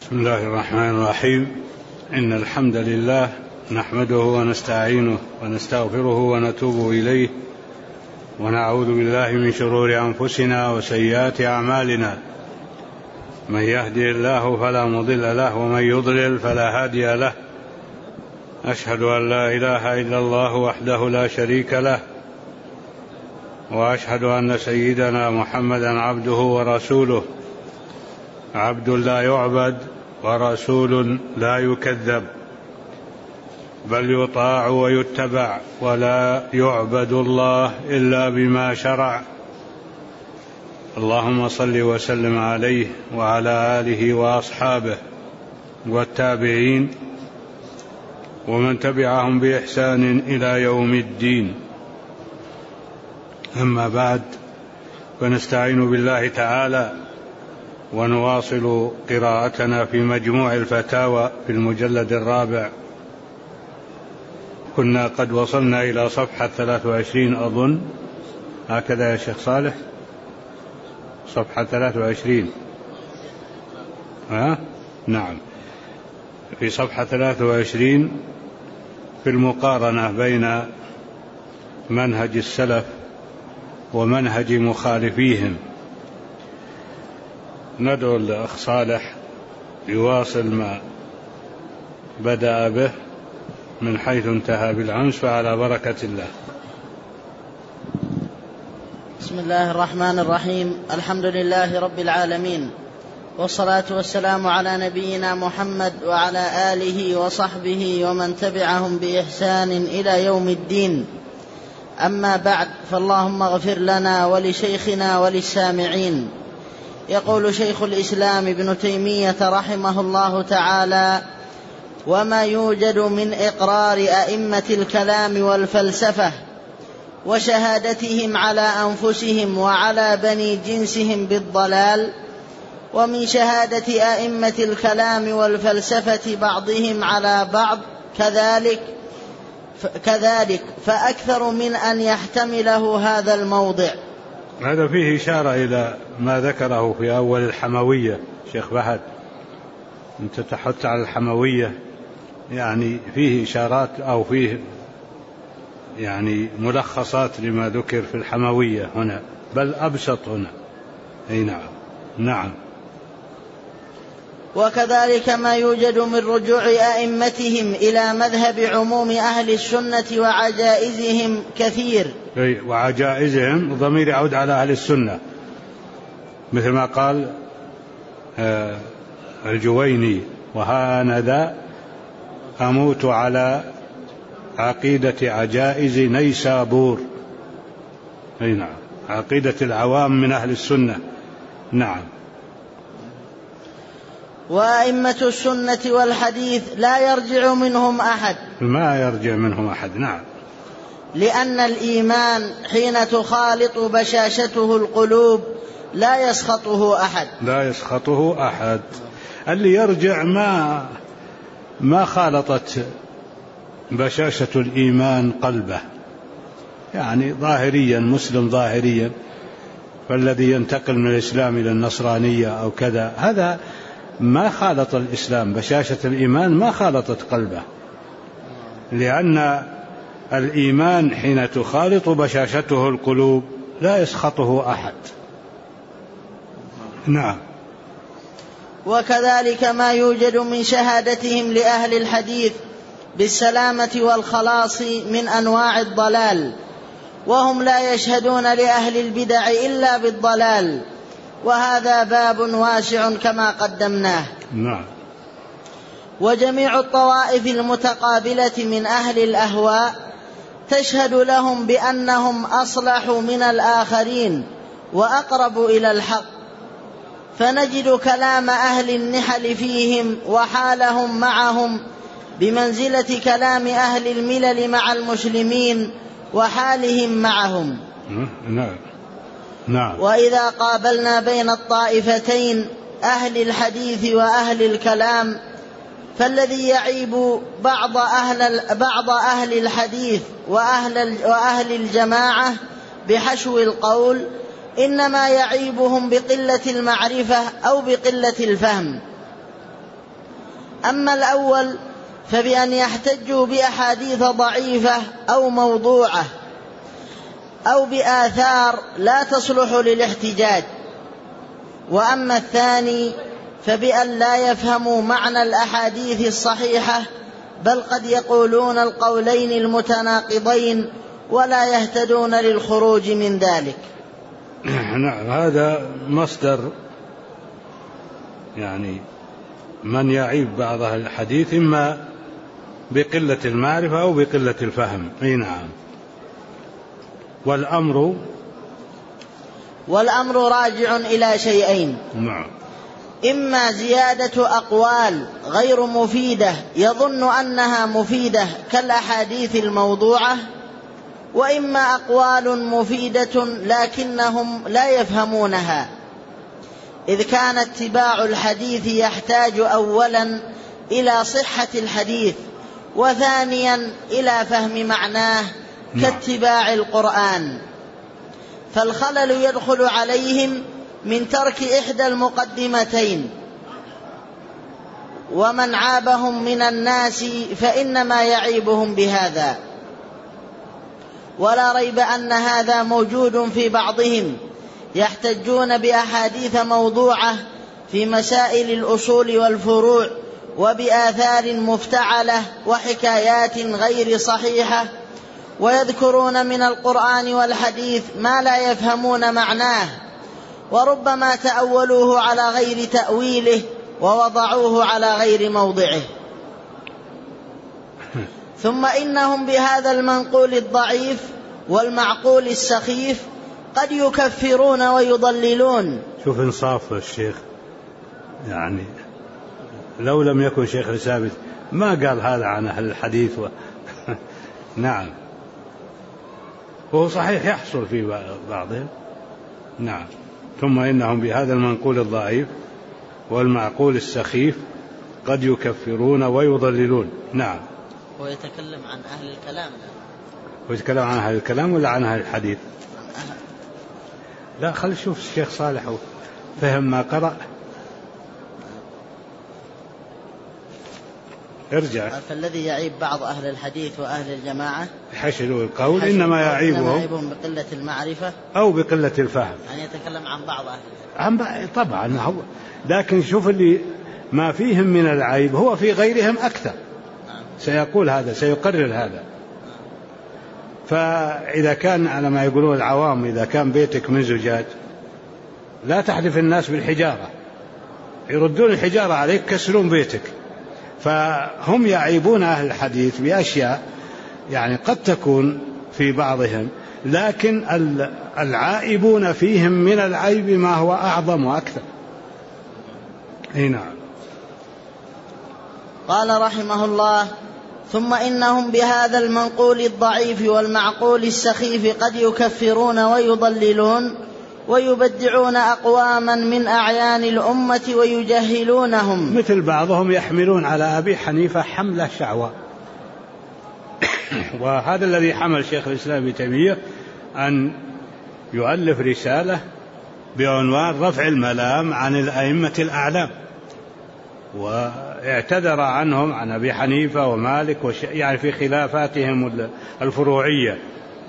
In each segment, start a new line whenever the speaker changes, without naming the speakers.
بسم الله الرحمن الرحيم. إن الحمد لله نحمده ونستعينه ونستغفره ونتوب إليه ونعوذ بالله من شرور أنفسنا وسيئات أعمالنا. من يهدي الله فلا مضل له ومن يضلل فلا هادي له. أشهد أن لا إله إلا الله وحده لا شريك له، وأشهد أن سيدنا محمدا عبده ورسوله، عبد لا يعبد ورسول لا يكذب، بل يطاع ويتبع، ولا يعبد الله إلا بما شرع. اللهم صل وسلم عليه وعلى آله وأصحابه والتابعين ومن تبعهم بإحسان إلى يوم الدين. أما بعد، فنستعين بالله تعالى ونواصل قراءتنا في مجموع الفتاوى في المجلد الرابع. كنا قد وصلنا إلى صفحة 23 أظن، هكذا يا شيخ صالح، صفحة 23. نعم، في صفحة 23 في المقارنة بين منهج السلف ومنهج مخالفيهم. ندعو الأخ صالح يواصل ما بدأ به من حيث انتهى بالأمس، فعلى بركة الله.
بسم الله الرحمن الرحيم. الحمد لله رب العالمين، والصلاة والسلام على نبينا محمد وعلى آله وصحبه ومن تبعهم بإحسان إلى يوم الدين. أما بعد، فاللهم اغفر لنا ولشيخنا وللسامعين. يقول شيخ الإسلام ابن تيمية رحمه الله تعالى: وما يوجد من إقرار أئمة الكلام والفلسفة وشهادتهم على أنفسهم وعلى بني جنسهم بالضلال، ومن شهادة أئمة الكلام والفلسفة بعضهم على بعض كذلك فأكثر من أن يحتمله هذا الموضع.
هذا فيه إشارة إلى ما ذكره في أول الحموية. شيخ فهد، أنت تحث على الحموية، يعني فيه إشارات أو فيه يعني ملخصات لما ذكر في الحموية هنا، بل أبسط هنا. أي نعم. نعم.
وكذلك ما يوجد من رجوع أئمتهم إلى مذهب عموم أهل السنة وعجائزهم كثير.
وعجائزهم ضمير يعود على أهل السنة، مثل ما قال الجويني: وهانذا أموت على عقيدة عجائز نيسابور. أي نعم، عقيدة العوام من أهل السنة. نعم.
وأئمة السنة والحديث لا يرجع منهم أحد،
ما يرجع منهم أحد. نعم.
لأن الإيمان حين تخالط بشاشته القلوب لا يسخطه أحد.
لا يسخطه أحد. اللي يرجع ما خالطت بشاشة الإيمان قلبه، يعني ظاهريا مسلم ظاهريا، فالذي ينتقل من الإسلام إلى النصرانية أو كذا، هذا ما خالط الإسلام، بشاشة الإيمان ما خالطت قلبه، لأن الإيمان حين تخالط بشاشته القلوب لا يسخطه أحد. نعم.
وكذلك ما يوجد من شهادتهم لأهل الحديث بالسلامة والخلاص من أنواع الضلال، وهم لا يشهدون لأهل البدع إلا بالضلال، وهذا باب واسع كما قدمناه.
نعم.
وجميع الطوائف المتقابلة من أهل الأهواء تشهد لهم بأنهم أصلح من الآخرين وأقرب إلى الحق، فنجد كلام أهل النحل فيهم وحالهم معهم بمنزلة كلام أهل الملل مع المسلمين وحالهم معهم.
نعم. نعم.
وإذا قابلنا بين الطائفتين أهل الحديث وأهل الكلام، فالذي يعيب بعض أهل الحديث وأهل الجماعة بحشو القول إنما يعيبهم بقلة المعرفة أو بقلة الفهم. أما الأول فبأن يحتجوا بأحاديث ضعيفة أو موضوعة أو بآثار لا تصلح للاحتجاج. وأما الثاني فبأن لا يفهموا معنى الأحاديث الصحيحة، بل قد يقولون القولين المتناقضين ولا يهتدون للخروج من ذلك.
نعم، هذا مصدر يعني من يعيب بعض الحديث إما بقلة المعرفة أو بقلة الفهم. أي نعم. والأمر راجع إلى شيئين. نعم.
إما زيادة أقوال غير مفيدة يظن أنها مفيدة كالأحاديث الموضوعة، وإما أقوال مفيدة لكنهم لا يفهمونها، إذ كان اتباع الحديث يحتاج أولا إلى صحة الحديث، وثانيا إلى فهم معناه كاتباع القرآن. فالخلل يدخل عليهم من ترك إحدى المقدمتين، ومن عابهم من الناس فإنما يعيبهم بهذا. ولا ريب أن هذا موجود في بعضهم، يحتجون بأحاديث موضوعة في مسائل الأصول والفروع، وبآثار مفتعلة وحكايات غير صحيحة، ويذكرون من القرآن والحديث ما لا يفهمون معناه، وربما تأولوه على غير تأويله ووضعوه على غير موضعه. ثم إنهم بهذا المنقول الضعيف والمعقول السخيف قد يكفرون ويضللون.
شوف إنصاف الشيخ، يعني لو لم يكن شيخ الإسلام ما قال هذا عن أهل الحديث نعم، وهو صحيح يحصل في بعضهم. نعم. ثم إنهم بهذا المنقول الضعيف والمعقول السخيف قد يكفرون ويضللون. نعم.
ويتكلم عن أهل الكلام.
ويتكلم عن أهل الكلام ولا عن أهل الحديث؟ لا، خلي شوف الشيخ صالح فهم ما قرأ. ارجع.
فالذي يعيب بعض أهل الحديث وأهل الجماعة
حشدوا القول إنما يعيبهم
بقلة المعرفة
أو بقلة الفهم.
يعني يتكلم عن بعض أهل
طبعا هو، لكن شوف اللي ما فيهم من العيب هو في غيرهم أكثر. سيقول هذا، سيقرر هذا. فإذا كان على ما يقولون العوام، إذا كان بيتك من زجاج لا تحدف الناس بالحجارة، يردون الحجارة عليك كسرون بيتك. فهم يعيبون أهل الحديث بأشياء يعني قد تكون في بعضهم، لكن العائبون فيهم من العيب ما هو أعظم وأكثر. نعم.
قال رحمه الله: ثم إنهم بهذا المنقول الضعيف والمعقول السخيف قد يكفرون ويضللون ويبدعون أقواما من أعيان الأمة ويجهلونهم،
مثل بعضهم يحملون على أبي حنيفة حملة شعوى وهذا الذي حمل شيخ الإسلام ابن تيمية أن يؤلف رسالة بعنوان رفع الملام عن الأئمة الأعلام، واعتذر عنهم عن أبي حنيفة ومالك يعني في خلافاتهم الفروعية،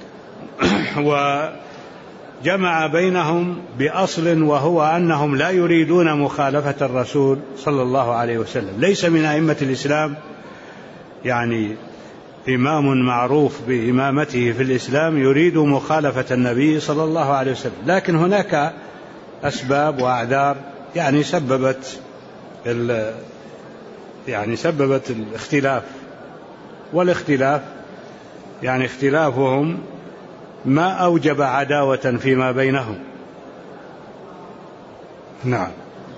وجمع بينهم بأصل وهو أنهم لا يريدون مخالفة الرسول صلى الله عليه وسلم. ليس من أئمة الإسلام يعني إمام معروف بإمامته في الإسلام يريد مخالفة النبي صلى الله عليه وسلم، لكن هناك أسباب وأعذار يعني سببت الاختلاف، والاختلاف يعني اختلافهم ما أوجب عداوة فيما بينهم. نعم.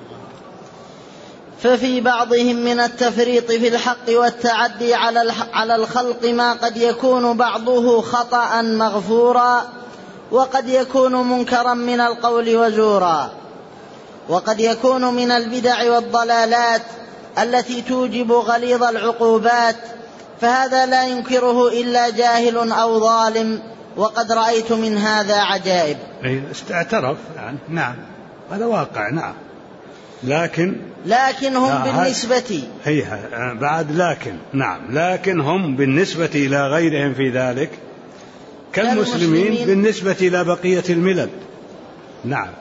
ففي بعضهم من التفريط في الحق والتعدي على الخلق ما قد يكون بعضه خطأ مغفورا، وقد يكون منكرا من القول وزورا، وقد يكون من البدع والضلالات التي توجب غليظ العقوبات، فهذا لا ينكره إلا جاهل أو ظالم، وقد رأيت من هذا عجائب.
اعترف يعني. نعم، هذا واقع. نعم.
لكن هم بالنسبة
بعد لكن نعم، لكن هم بالنسبة إلى غيرهم في ذلك كالمسلمين بالنسبة إلى بقية الملل. نعم.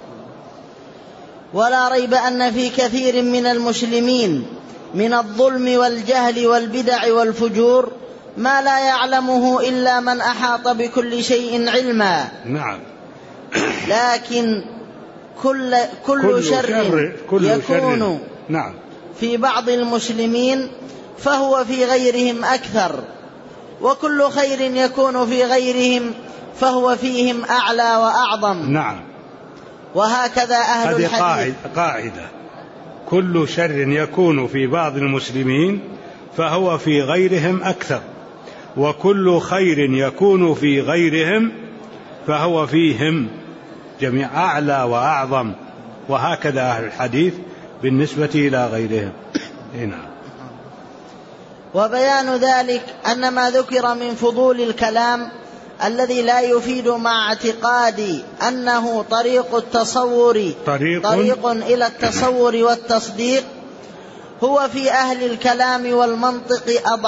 ولا ريب أن في كثير من المسلمين من الظلم والجهل والبدع والفجور ما لا يعلمه إلا من أحاط بكل شيء علما.
نعم.
لكن كل شر يكون
نعم
في بعض المسلمين فهو في غيرهم أكثر، وكل خير يكون في غيرهم فهو فيهم أعلى وأعظم.
نعم.
وهكذا أهل الحديث.
هذه قاعدة، كل شر يكون في بعض المسلمين فهو في غيرهم أكثر، وكل خير يكون في غيرهم فهو فيهم جميع أعلى وأعظم. وهكذا أهل الحديث بالنسبة إلى غيرهم. نعم.
وبيان ذلك أن ما ذكر من فضول الكلام الذي لا يفيد مع اعتقاد أنه طريق إلى التصور والتصديق هو في أهل الكلام والمنطق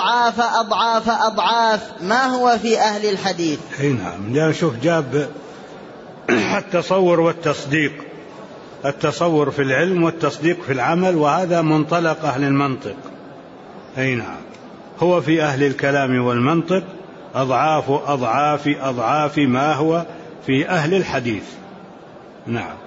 أضعاف ما هو في أهل الحديث.
نعم. شوف جاب التصور والتصديق، التصور في العلم والتصديق في العمل، وهذا منطلق أهل المنطق. نعم. هو في أهل الكلام والمنطق أضعاف ما هو في أهل الحديث. نعم.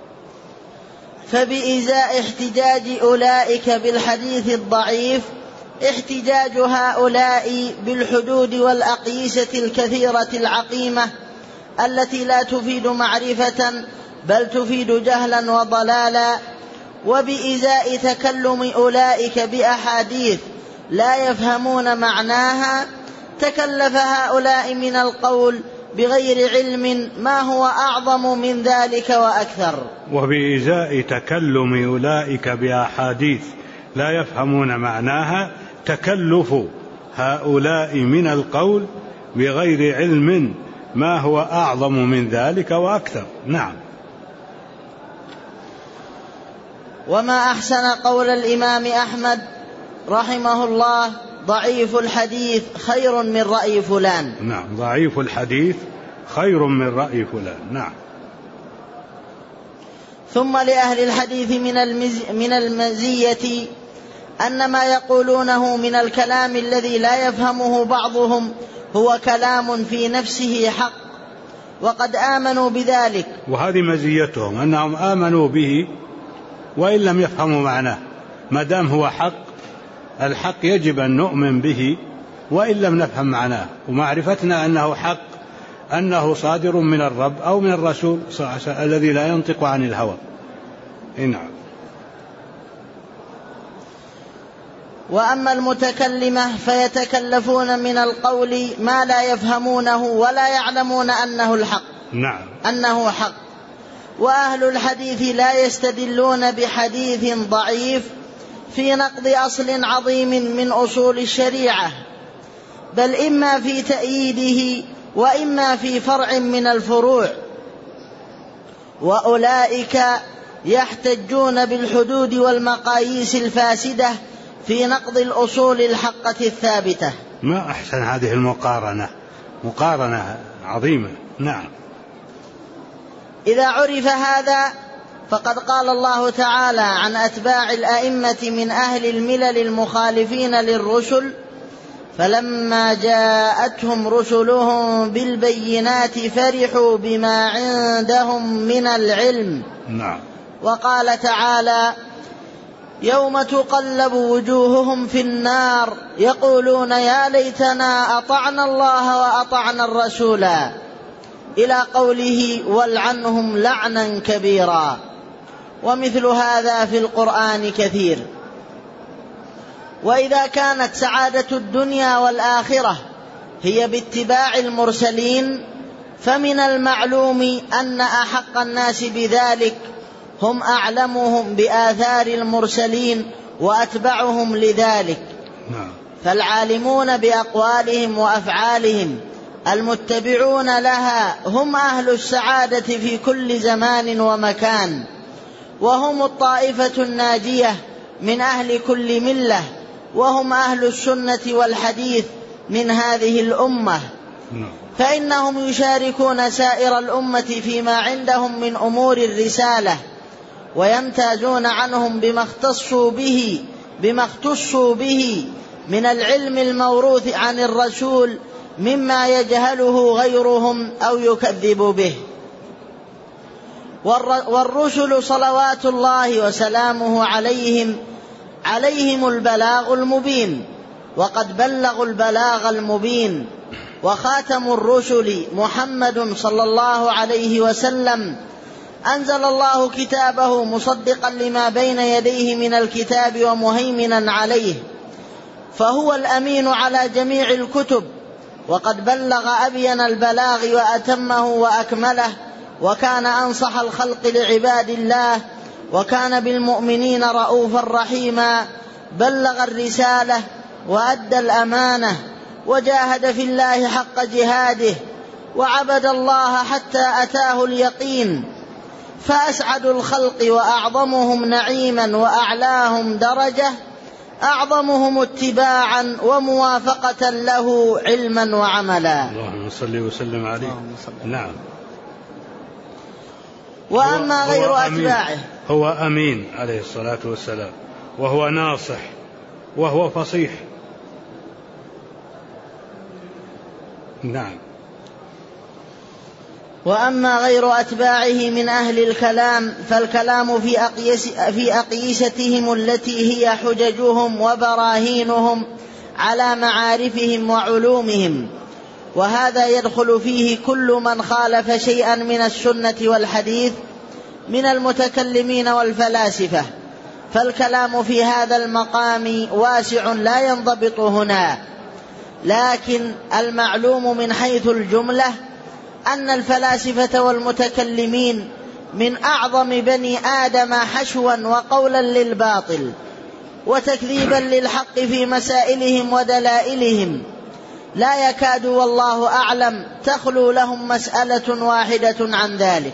فبإزاء احتجاج أولئك بالحديث الضعيف احتجاج هؤلاء بالحدود والأقيسة الكثيرة العقيمة التي لا تفيد معرفة بل تفيد جهلا وضلالا، وبإزاء تكلم أولئك بأحاديث لا يفهمون معناها تكلف هؤلاء من القول بغير علم ما هو أعظم من ذلك وأكثر.
وبإزاء تكلم أولئك بأحاديث لا يفهمون معناها تكلف هؤلاء من القول بغير علم ما هو أعظم من ذلك وأكثر. نعم.
وما أحسن قول الإمام أحمد رحمه الله: ضعيف الحديث خير من رأي فلان.
نعم. ضعيف الحديث خير من رأي فلان. نعم.
ثم لأهل الحديث من المزية أن ما يقولونه من الكلام الذي لا يفهمه بعضهم هو كلام في نفسه حق، وقد آمنوا بذلك.
وهذه مزيتهم أنهم آمنوا به وإن لم يفهموا معناه، ما دام هو حق، الحق يجب أن نؤمن به وإن لم نفهم معناه. ومعرفتنا أنه حق أنه صادر من الرب أو من الرسول الذي لا ينطق عن الهوى. نعم.
وأما المتكلمة فيتكلفون من القول ما لا يفهمونه ولا يعلمون أنه الحق.
نعم.
أنه حق. وأهل الحديث لا يستدلون بحديث ضعيف في نقض أصل عظيم من أصول الشريعة، بل إما في تأييده وإما في فرع من الفروع، وأولئك يحتجون بالحدود والمقاييس الفاسدة في نقض الأصول الحقة الثابتة.
ما أحسن هذه المقارنة، مقارنة عظيمة. نعم.
إذا عرف هذا فقد قال الله تعالى عن أتباع الأئمة من أهل الملل المخالفين للرسل: فلما جاءتهم رسلهم بالبينات فرحوا بما عندهم من العلم.
نعم.
وقال تعالى: يوم تقلب وجوههم في النار يقولون يا ليتنا أطعنا الله وأطعنا الرسولا، إلى قوله: والعنهم لعنا كبيرا. ومثل هذا في القرآن كثير. وإذا كانت سعادة الدنيا والآخرة هي باتباع المرسلين، فمن المعلوم أن أحق الناس بذلك هم أعلمهم بآثار المرسلين وأتبعهم لذلك. فالعالمون بأقوالهم وأفعالهم المتبعون لها هم أهل السعادة في كل زمان ومكان، وهم الطائفة الناجية من أهل كل ملة، وهم أهل السنة والحديث من هذه الأمة، فإنهم يشاركون سائر الأمة فيما عندهم من أمور الرسالة، ويمتازون عنهم بما اختصوا به من العلم الموروث عن الرسول مما يجهله غيرهم أو يكذب به. والرسل صلوات الله وسلامه عليهم البلاغ المبين، وقد بلغوا البلاغ المبين. وخاتم الرسل محمد صلى الله عليه وسلم أنزل الله كتابه مصدقا لما بين يديه من الكتاب ومهيمنا عليه، فهو الأمين على جميع الكتب، وقد بلغ أبين البلاغ وأتمه وأكمله، وكان أنصح الخلق لعباد الله، وكان بالمؤمنين رؤوفا رحيما. بلغ الرسالة وأدى الأمانة، وجاهد في الله حق جهاده، وعبد الله حتى أتاه اليقين. فأسعد الخلق وأعظمهم نعيما وأعلاهم درجة أعظمهم اتباعا وموافقة له علما وعملا.
اللهم صل وسلم عليه. نعم.
وأما غير أتباعه،
هو أمين عليه الصلاة والسلام، وهو ناصح، وهو فصيح. نعم.
وأما غير أتباعه من أهل الكلام فالكلام في أقيستهم التي هي حججهم وبراهينهم على معارفهم وعلومهم، وهذا يدخل فيه كل من خالف شيئا من السنة والحديث من المتكلمين والفلاسفة. فالكلام في هذا المقام واسع لا ينضبط هنا، لكن المعلوم من حيث الجملة أن الفلاسفة والمتكلمين من أعظم بني آدم حشوا وقولا للباطل وتكذيبا للحق في مسائلهم ودلائلهم، لا يكاد والله أعلم تخلو لهم مسألة واحدة عن ذلك.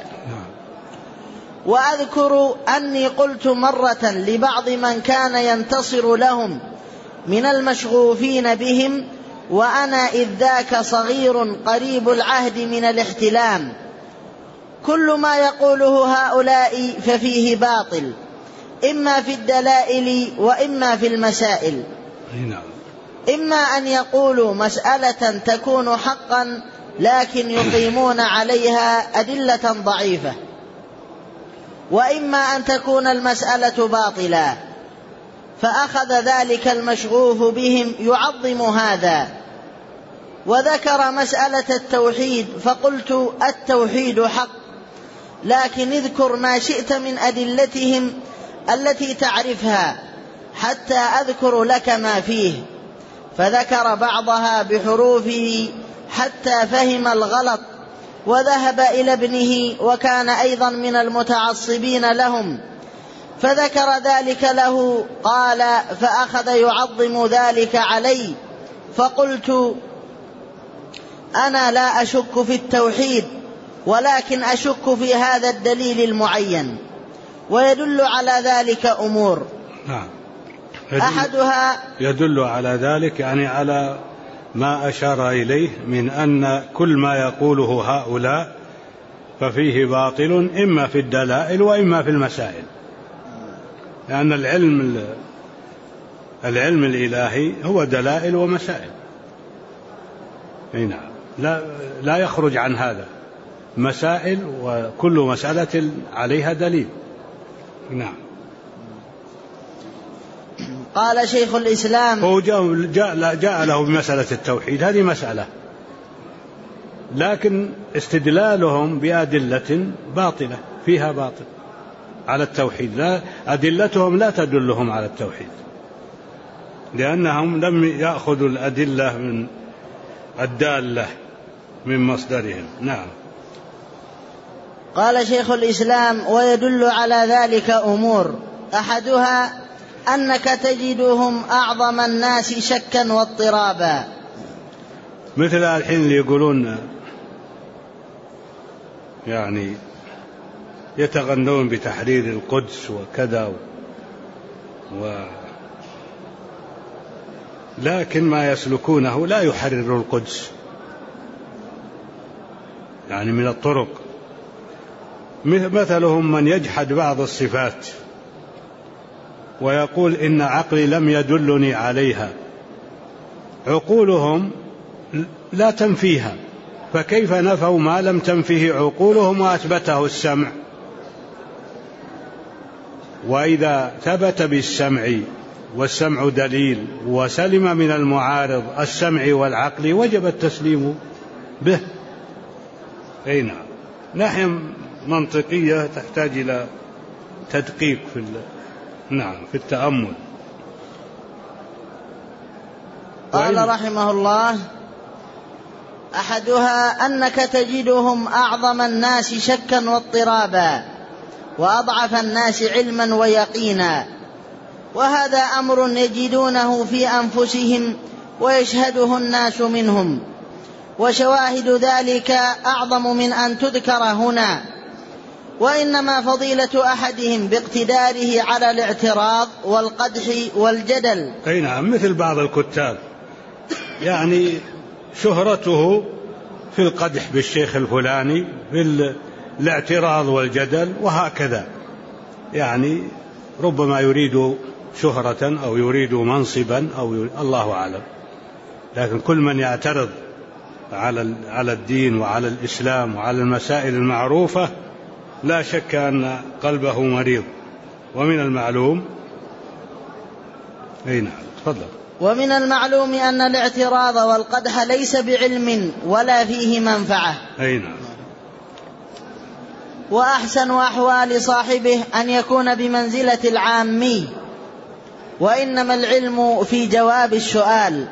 وأذكر أني قلت مرة لبعض من كان ينتصر لهم من المشغوفين بهم، وأنا إذ ذاك صغير قريب العهد من الاحتلام: كل ما يقوله هؤلاء ففيه باطل، إما في الدلائل وإما في المسائل. إما أن يقولوا مسألة تكون حقا لكن يقيمون عليها أدلة ضعيفة، وإما أن تكون المسألة باطلا، فأخذ ذلك المشغوف بهم يعظم هذا، وذكر مسألة التوحيد، فقلت التوحيد حق، لكن اذكر ما شئت من أدلتهم التي تعرفها حتى أذكر لك ما فيه. فذكر بعضها بحروفه حتى فهم الغلط، وذهب إلى ابنه وكان أيضا من المتعصبين لهم، فذكر ذلك له. قال: فأخذ يعظم ذلك علي، فقلت: أنا لا أشك في التوحيد، ولكن أشك في هذا الدليل المعين، ويدل على ذلك أمور. أحدها
يدل على ذلك، يعني على ما أشار إليه من أن كل ما يقوله هؤلاء ففيه باطل، إما في الدلائل وإما في المسائل، لأن العلم الإلهي هو دلائل ومسائل. نعم، لا يخرج عن هذا، مسائل، وكل مسألة عليها دليل. نعم.
قال شيخ الإسلام:
هو جاء له بمسألة التوحيد، هذه مسألة، لكن استدلالهم بأدلة باطلة فيها باطل على التوحيد، لا أدلتهم لا تدلهم على التوحيد، لأنهم لم يأخذوا الأدلة من الدالة من مصدرهم. نعم.
قال شيخ الإسلام: ويدل على ذلك أمور، أحدها أنك تجدهم أعظم الناس شكا واضطرابا،
مثل الحين اللي يقولون يعني يتغنون بتحرير القدس وكذا لكن ما يسلكونه لا يحرر القدس، يعني من الطرق. مثلهم من يجحد بعض الصفات ويقول إن عقلي لم يدلني عليها، عقولهم لا تنفيها، فكيف نفوا ما لم تنفيه عقولهم وأثبته السمع؟ وإذا ثبت بالسمع والسمع دليل وسلم من المعارض السمع والعقل وجب التسليم به. أي نعم، ناحية منطقية تحتاج إلى تدقيق في التأمل.
قال رحمه الله: أحدها أنك تجدهم أعظم الناس شكا واضطرابا وأضعف الناس علما ويقينا، وهذا أمر يجدونه في أنفسهم ويشهده الناس منهم، وشواهد ذلك أعظم من أن تذكر هنا، وإنما فضيلة أحدهم باقتداره على الاعتراض والقدح والجدل.
أي نعم، مثل بعض الكتاب يعني شهرته في القدح بالشيخ الفلاني، في الاعتراض والجدل، وهكذا، يعني ربما يريد شهرة أو يريد منصبا أو الله أعلم. لكن كل من يعترض على الدين وعلى الإسلام وعلى المسائل المعروفة لا شك أن قلبه مريض. ومن المعلوم تفضل.
ومن المعلوم أن الاعتراض والقدح ليس بعلم ولا فيه منفعة.
نعم.
وأحسن أحوال صاحبه أن يكون بمنزلة العامي، وإنما العلم في جواب السؤال.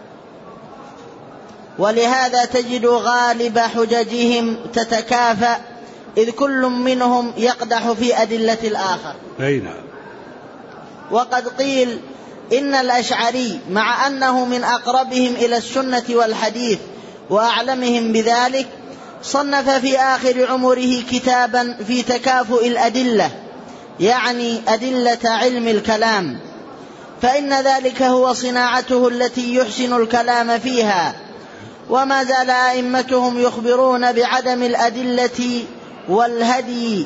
ولهذا تجد غالب حججهم تتكافأ، إذ كل منهم يقدح في أدلة الآخر.
نعم.
وقد قيل إن الأشعري مع أنه من أقربهم إلى السنة والحديث وأعلمهم بذلك صنف في آخر عمره كتابا في تكافؤ الأدلة، يعني أدلة علم الكلام، فإن ذلك هو صناعته التي يحسن الكلام فيها. وما زال أئمتهم يخبرون بعدم الأدلة والهدي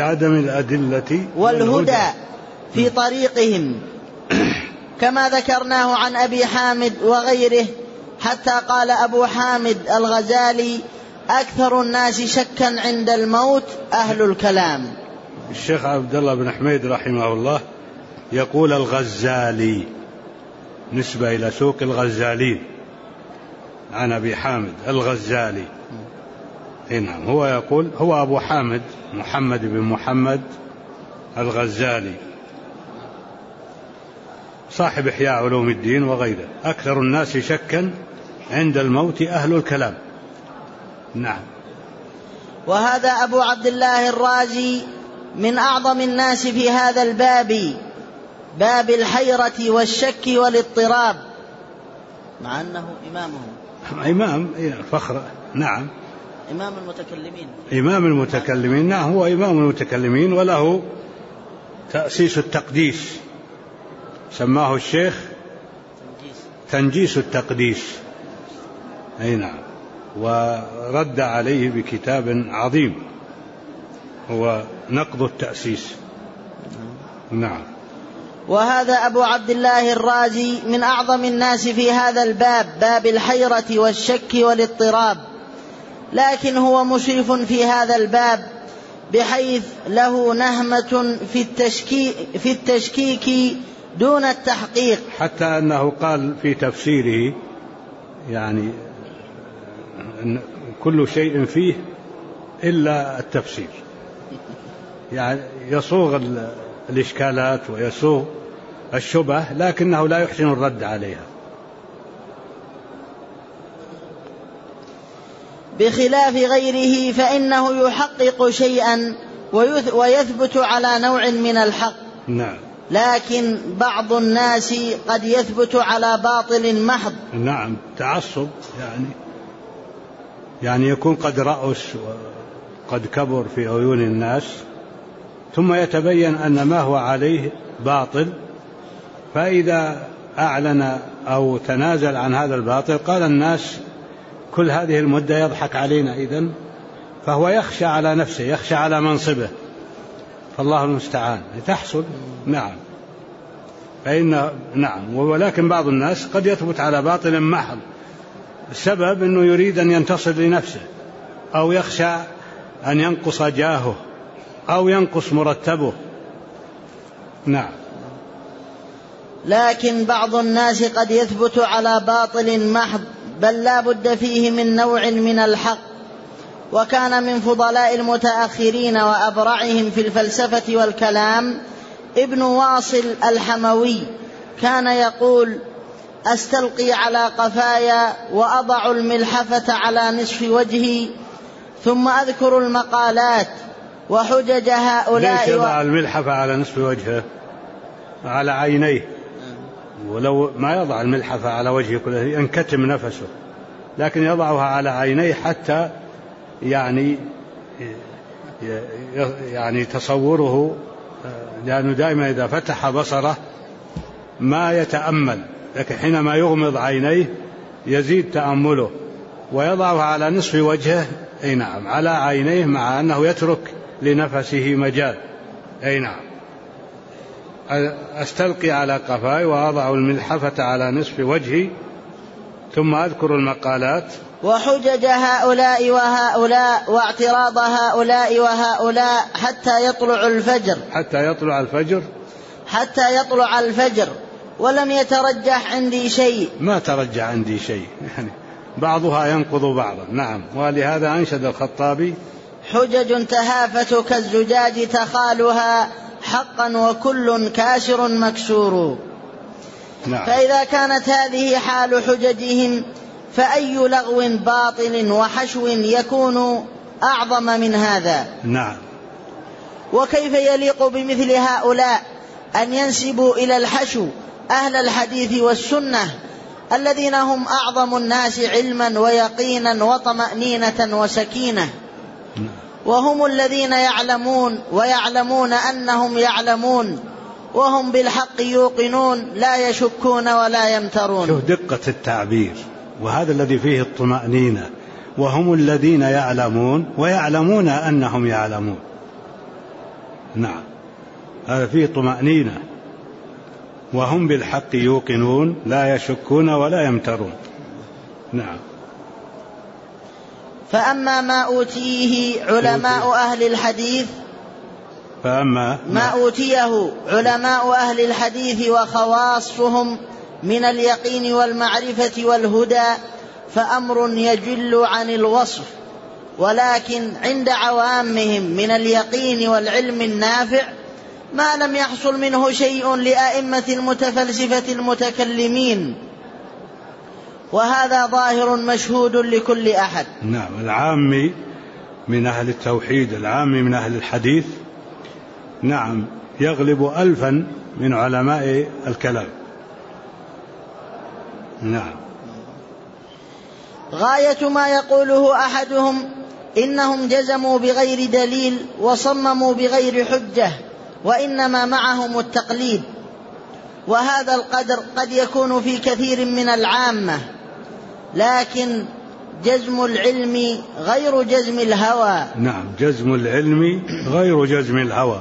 والهدى في طريقهم، كما ذكرناه عن أبي حامد وغيره، حتى قال أبو حامد الغزالي: أكثر الناس شكا عند الموت أهل الكلام.
الشيخ عبد الله بن حميد رحمه الله يقول الغزالي، نسبة إلى سوق الغزالين، عن أبي حامد الغزالي. نعم، هو يقول هو أبو حامد محمد بن محمد الغزالي صاحب إحياء علوم الدين وغيره. أكثر الناس شكا عند الموت أهل الكلام. نعم.
وهذا أبو عبد الله الرازي من أعظم الناس في هذا الباب، باب الحيرة والشك والاضطراب، مع أنه
إمام فخر. نعم،
إمام
المتكلمين. نعم، هو إمام المتكلمين، وله تأسيس التقديس، سماه الشيخ تنجيس التقديس. نعم، ورد عليه بكتاب عظيم هو نقض التأسيس. نعم.
وهذا أبو عبد الله الرازي من أعظم الناس في هذا الباب، باب الحيرة والشك والاضطراب، لكن هو مشرف في هذا الباب بحيث له نهمة في التشكيك دون التحقيق،
حتى أنه قال في تفسيره يعني كل شيء فيه إلا التفسير، يعني يصوغ الإشكالات ويصوغ الشبه، لكنه لا يحسن الرد عليها.
بخلاف غيره فإنه يحقق شيئا ويثبت على نوع من الحق.
نعم.
لكن بعض الناس قد يثبت على باطل محض.
نعم، تعصب، يعني يكون قد رأس وقد كبر في عيون الناس ثم يتبين أن ما هو عليه باطل، فإذا أعلن أو تنازل عن هذا الباطل قال الناس كل هذه المدة يضحك علينا إذن، فهو يخشى على نفسه، يخشى على منصبه، فالله المستعان تحصل. نعم، نعم. ولكن بعض الناس قد يثبت على باطل محض، السبب أنه يريد أن ينتصر لنفسه، أو يخشى أن ينقص جاهه أو ينقص مرتبه. نعم.
لكن بعض الناس قد يثبت على باطل محض، بل لا بد فيه من نوع من الحق. وكان من فضلاء المتأخرين وأبرعهم في الفلسفة والكلام ابن واصل الحموي، كان يقول: أستلقي على قفايا وأضع الملحفة على نصف وجهي، ثم أذكر المقالات وحجج هؤلاء.
ليش يضع الملحفة على نصف وجهه؟ على عينيه، ولو ما يضع الملحفة على وجهه كله ينكتم نفسه، لكن يضعها على عينيه حتى يعني تصوره، لأنه دائما إذا فتح بصره ما يتأمل، لكن حينما يغمض عينيه يزيد تأمله، ويضعها على نصف وجهه. أي نعم، على عينيه، مع أنه يترك لنفسه مجال. أي نعم. أستلقي على قفاي وأضع الملحفة على نصف وجهي، ثم أذكر المقالات
وحجج هؤلاء وهؤلاء واعتراض هؤلاء وهؤلاء حتى يطلع الفجر ولم يترجح عندي شيء.
ما ترجح عندي شيء، يعني بعضها ينقض بعضا. نعم. ولهذا أنشد الخطابي:
حجج تهافت كالزجاج تخالها حقا وكل كاسر مكسور.
نعم.
فإذا كانت هذه حال حججهم، فأي لغو باطل وحشو يكون أعظم من هذا؟
نعم.
وكيف يليق بمثل هؤلاء أن ينسبوا إلى الحشو أهل الحديث والسنة الذين هم أعظم الناس علما ويقينا وطمأنينة وسكينة، وهم الذين يعلمون ويعلمون أنهم يعلمون، وهم بالحق يوقنون لا يشكون ولا يمترون.
شوف دقة التعبير، وهذا الذي فيه الطمأنينة، وهم الذين يعلمون ويعلمون أنهم يعلمون. نعم، هذا فيه طمأنينة، وهم بالحق يوقنون لا يشكون ولا يمترون. نعم.
فأما ما أوتيه علماء أهل الحديث ما أوتيه علماء أهل الحديث وخواصهم من اليقين والمعرفة والهدى فأمر يجل عن الوصف، ولكن عند عوامهم من اليقين والعلم النافع ما لم يحصل منه شيء لأئمة المتفلسفة المتكلمين، وهذا ظاهر مشهود لكل أحد.
نعم. العامي من أهل التوحيد، العامي من أهل الحديث، نعم، يغلب 1000 من علماء الكلام. نعم.
غاية ما يقوله أحدهم إنهم جزموا بغير دليل وصمموا بغير حجة، وإنما معهم التقليد، وهذا القدر قد يكون في كثير من العامة، لكن جزم العلم غير جزم الهوى.
نعم، جزم العلم غير جزم الهوى.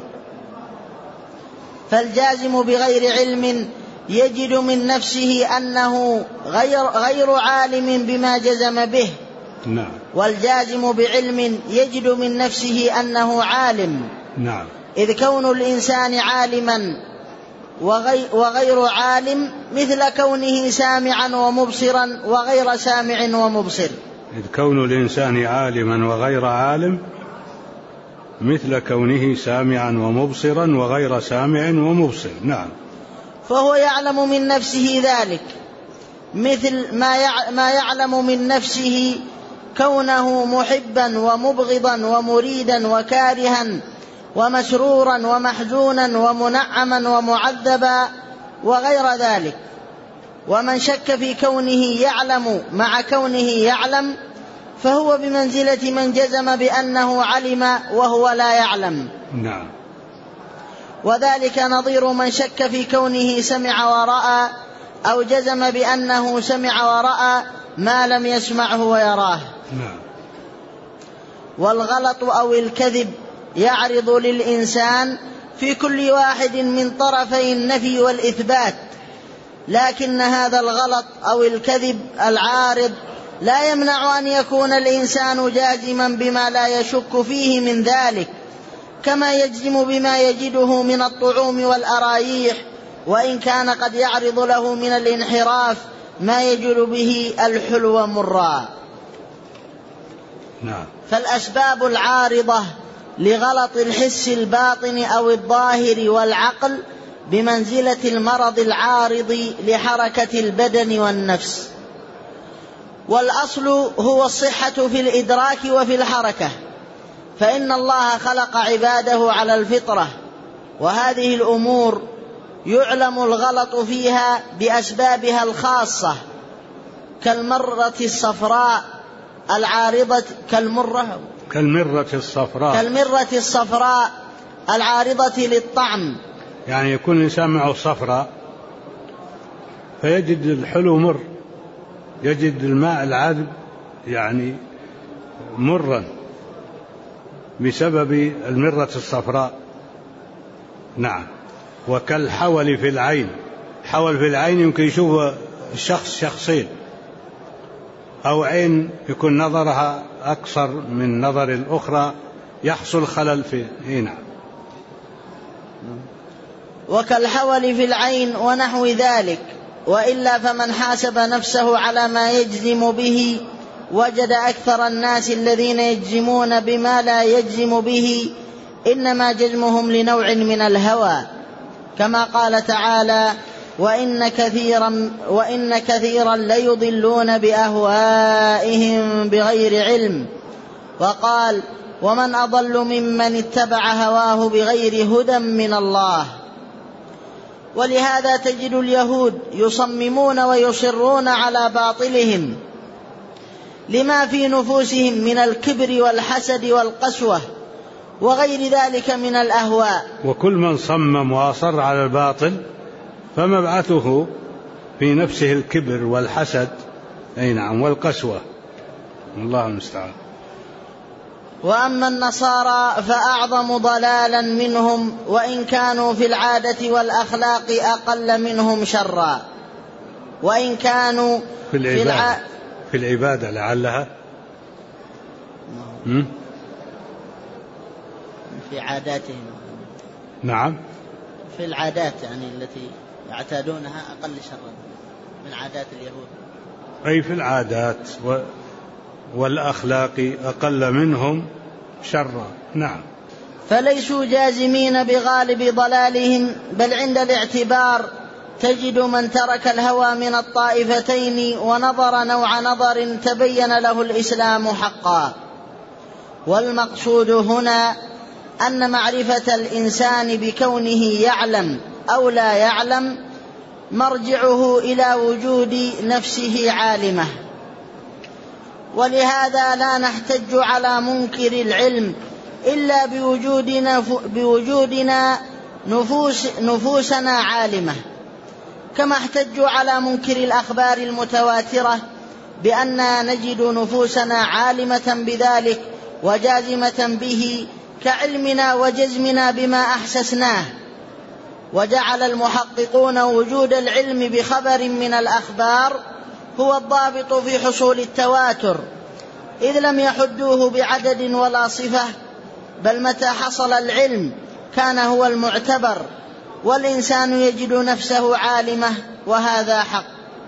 فالجازم بغير علم يجد من نفسه أنه غير عالم بما جزم به.
نعم.
والجازم بعلم يجد من نفسه أنه عالم.
نعم.
إذ كون الإنسان عالما وغير عالم مثل كونه سامعا ومبصرا وغير سامع ومبصر.
إذ كون الإنسان عالما وغير عالم مثل كونه سامعا ومبصرا وغير سامع ومبصر. نعم.
فهو يعلم من نفسه ذلك مثل ما يعلم من نفسه كونه محبا ومبغضا ومريدا وكارها ومسرورا ومحزونا ومنعما ومعذبا وغير ذلك. ومن شك في كونه يعلم مع كونه يعلم فهو بمنزلة من جزم بأنه علم وهو لا يعلم.
نعم.
وذلك نظير من شك في كونه سمع ورأى أو جزم بأنه سمع ورأى ما لم يسمعه ويراه. والغلط أو الكذب يعرض للإنسان في كل واحد من طرفي النفي والإثبات، لكن هذا الغلط أو الكذب العارض لا يمنع أن يكون الإنسان جازما بما لا يشك فيه من ذلك، كما يجزم بما يجده من الطعوم والأرايح، وإن كان قد يعرض له من الانحراف ما يجل به الحلو مرا. فالأسباب العارضة لغلط الحس الباطن أو الظاهر والعقل بمنزلة المرض العارض لحركة البدن والنفس. والأصل هو الصحة في الإدراك وفي الحركة، فإن الله خلق عباده على الفطرة، وهذه الأمور يعلم الغلط فيها بأسبابها الخاصة كالمرة الصفراء العارضة كالمرة الصفراء العارضة للطعم،
يعني يكون الإنسان معه صفراء فيجد الحلو مر، يجد الماء العذب يعني مرا بسبب المرة الصفراء. نعم. وكالحول في العين، حول في العين يمكن يشوف الشخص شخصين، أو عين يكون نظرها أقصر من نظر الأخرى يحصل خلل في نعم.
وكالحول في العين ونحو ذلك. وإلا فمن حاسب نفسه على ما يجزم به وجد أكثر الناس الذين يجزمون بما لا يجزم به إنما جزمهم لنوع من الهوى، كما قال تعالى: وإن كثيرا ليضلون بأهوائهم بغير علم. وقال: ومن أضل ممن اتبع هواه بغير هدى من الله. ولهذا تجد اليهود يصممون ويصرون على باطلهم لما في نفوسهم من الكبر والحسد والقسوة وغير ذلك من الأهواء.
وكل من صمم وأصر على الباطل فمبعثه في نفسه الكبر والحسد نعم والقسوة، الله المستعان.
وأما النصارى فأعظم ضلالا منهم، وإن كانوا في العادة والأخلاق أقل منهم شرا، وإن كانوا
في العبادة لعلها
في عاداتهم.
نعم.
في العادات يعني التي يعتادونها أقل شرا من عادات اليهود،
أي في العادات والأخلاق أقل منهم شرا. نعم.
فليسوا جازمين بغالب ضلالهم، بل عند الاعتبار تجد من ترك الهوى من الطائفتين ونظر نوع نظر تبين له الإسلام حقا. والمقصود هنا أن معرفة الإنسان بكونه يعلم أو لا يعلم مرجعه إلى وجود نفسه عالمة، ولهذا لا نحتج على منكر العلم إلا بوجودنا نفوسنا عالمة، كما احتجوا على منكر الأخبار المتواترة بأننا نجد نفوسنا عالمة بذلك وجازمة به كعلمنا وجزمنا بما أحسسناه. وجعل المحققون وجود العلم بخبر من الأخبار هو الضابط في حصول التواتر، إذ لم يحدوه بعدد ولا صفة، بل متى حصل العلم كان هو المعتبر، والإنسان يجد نفسه عالمة، وهذا حق.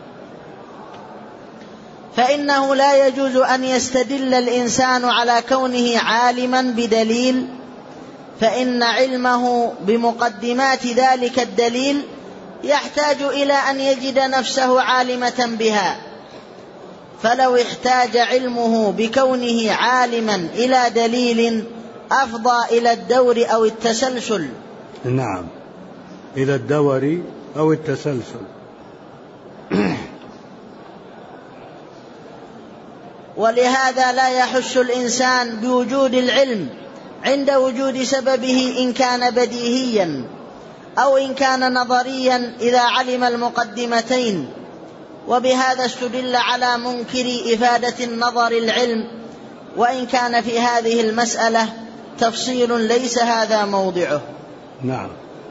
فإنه لا يجوز أن يستدل الإنسان على كونه عالما بدليل، فإن علمه بمقدمات ذلك الدليل يحتاج إلى أن يجد نفسه عالمة بها. فلو احتاج علمه بكونه عالما إلى دليل أفضى إلى الدور أو التسلسل.
نعم، إلى الدور أو التسلسل.
ولهذا لا يحس الإنسان بوجود العلم عند وجود سببه إن كان بديهيا، أو إن كان نظريا إذا علم المقدمتين. وبهذا استدل على منكر إفادة النظر العلم، وإن كان في هذه المسألة تفصيل ليس هذا موضعه.
نعم.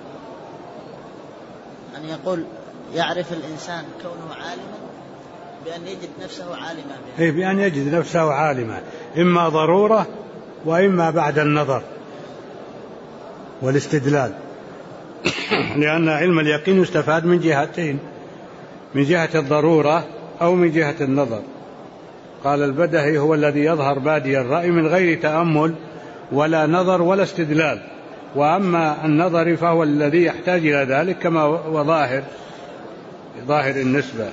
أن يقول يعرف الإنسان كونه عالما بأن يجد نفسه عالما به.
بأن يجد نفسه عالما، إما ضرورة وإما بعد النظر والاستدلال. لأن علم اليقين يستفاد من جهتين، من جهة الضرورة أو من جهة النظر. قال البدهي هو الذي يظهر بادي الرأي من غير تأمل ولا نظر ولا استدلال، وأما النظر فهو الذي يحتاج إلى ذلك كما هو ظاهر النسبة.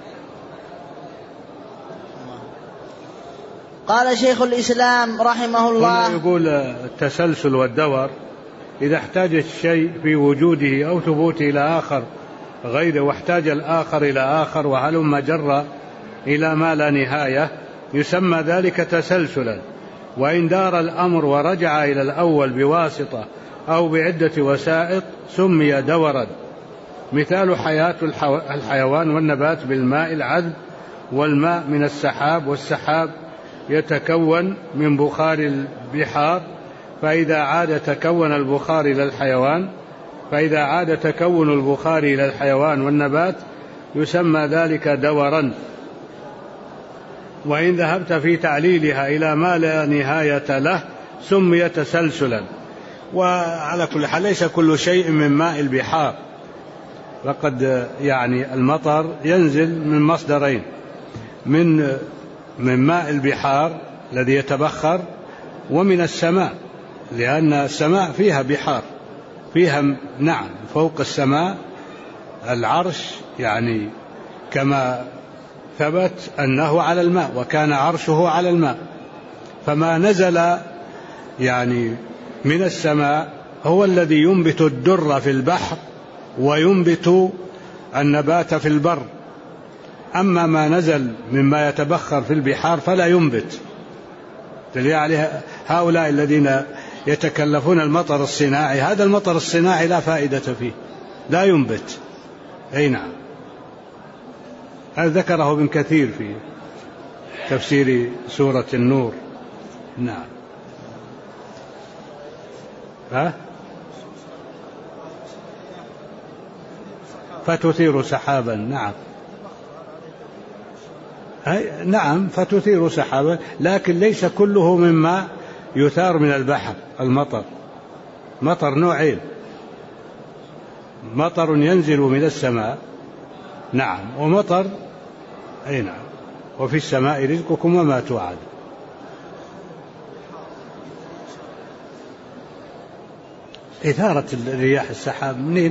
قال شيخ الإسلام رحمه الله:
يقول التسلسل والدور إذا احتاج الشيء في وجوده أو ثبوته إلى آخر غيره، واحتاج الآخر إلى آخر وهلم جر إلى ما لا نهاية، يسمى ذلك تسلسلا. وإن دار الأمر ورجع إلى الأول بواسطة أو بعدة وسائط سمي دورا. مثال حياة الحيوان والنبات بالماء العذب، والماء من السحاب، والسحاب يتكون من بخار البحار، فإذا عاد تكون البخار إلى الحيوان، فإذا عاد تكون البخار إلى الحيوان والنبات يسمى ذلك دورا. وإن ذهبت في تعليلها إلى ما لا نهاية له سمي تسلسلا. وعلى كل حال ليس كل شيء من ماء البحار، لقد المطر ينزل من مصدرين، من ماء البحار الذي يتبخر، ومن السماء، لأن السماء فيها بحار، فيها نعم فوق السماء العرش، كما ثبت أنه على الماء وكان عرشه على الماء. فما نزل من السماء هو الذي ينبت الدر في البحر وينبت النبات في البر. أما ما نزل مما يتبخر في البحار فلا ينبت. هؤلاء الذين يتكلفون المطر الصناعي، هذا المطر الصناعي لا فائدة فيه، لا ينبت. أي نعم، هذا ذكره ابن كثير في تفسير سورة النور. نعم. فتثير سحابا. نعم نعم فتثير سحابا، لكن ليس كله مما يثار من البحر. المطر مطر نوعين: مطر ينزل من السماء، نعم، ومطر أي نعم، وفي السماء رزقكم وما توعد. إثارة الرياح السحاب منين؟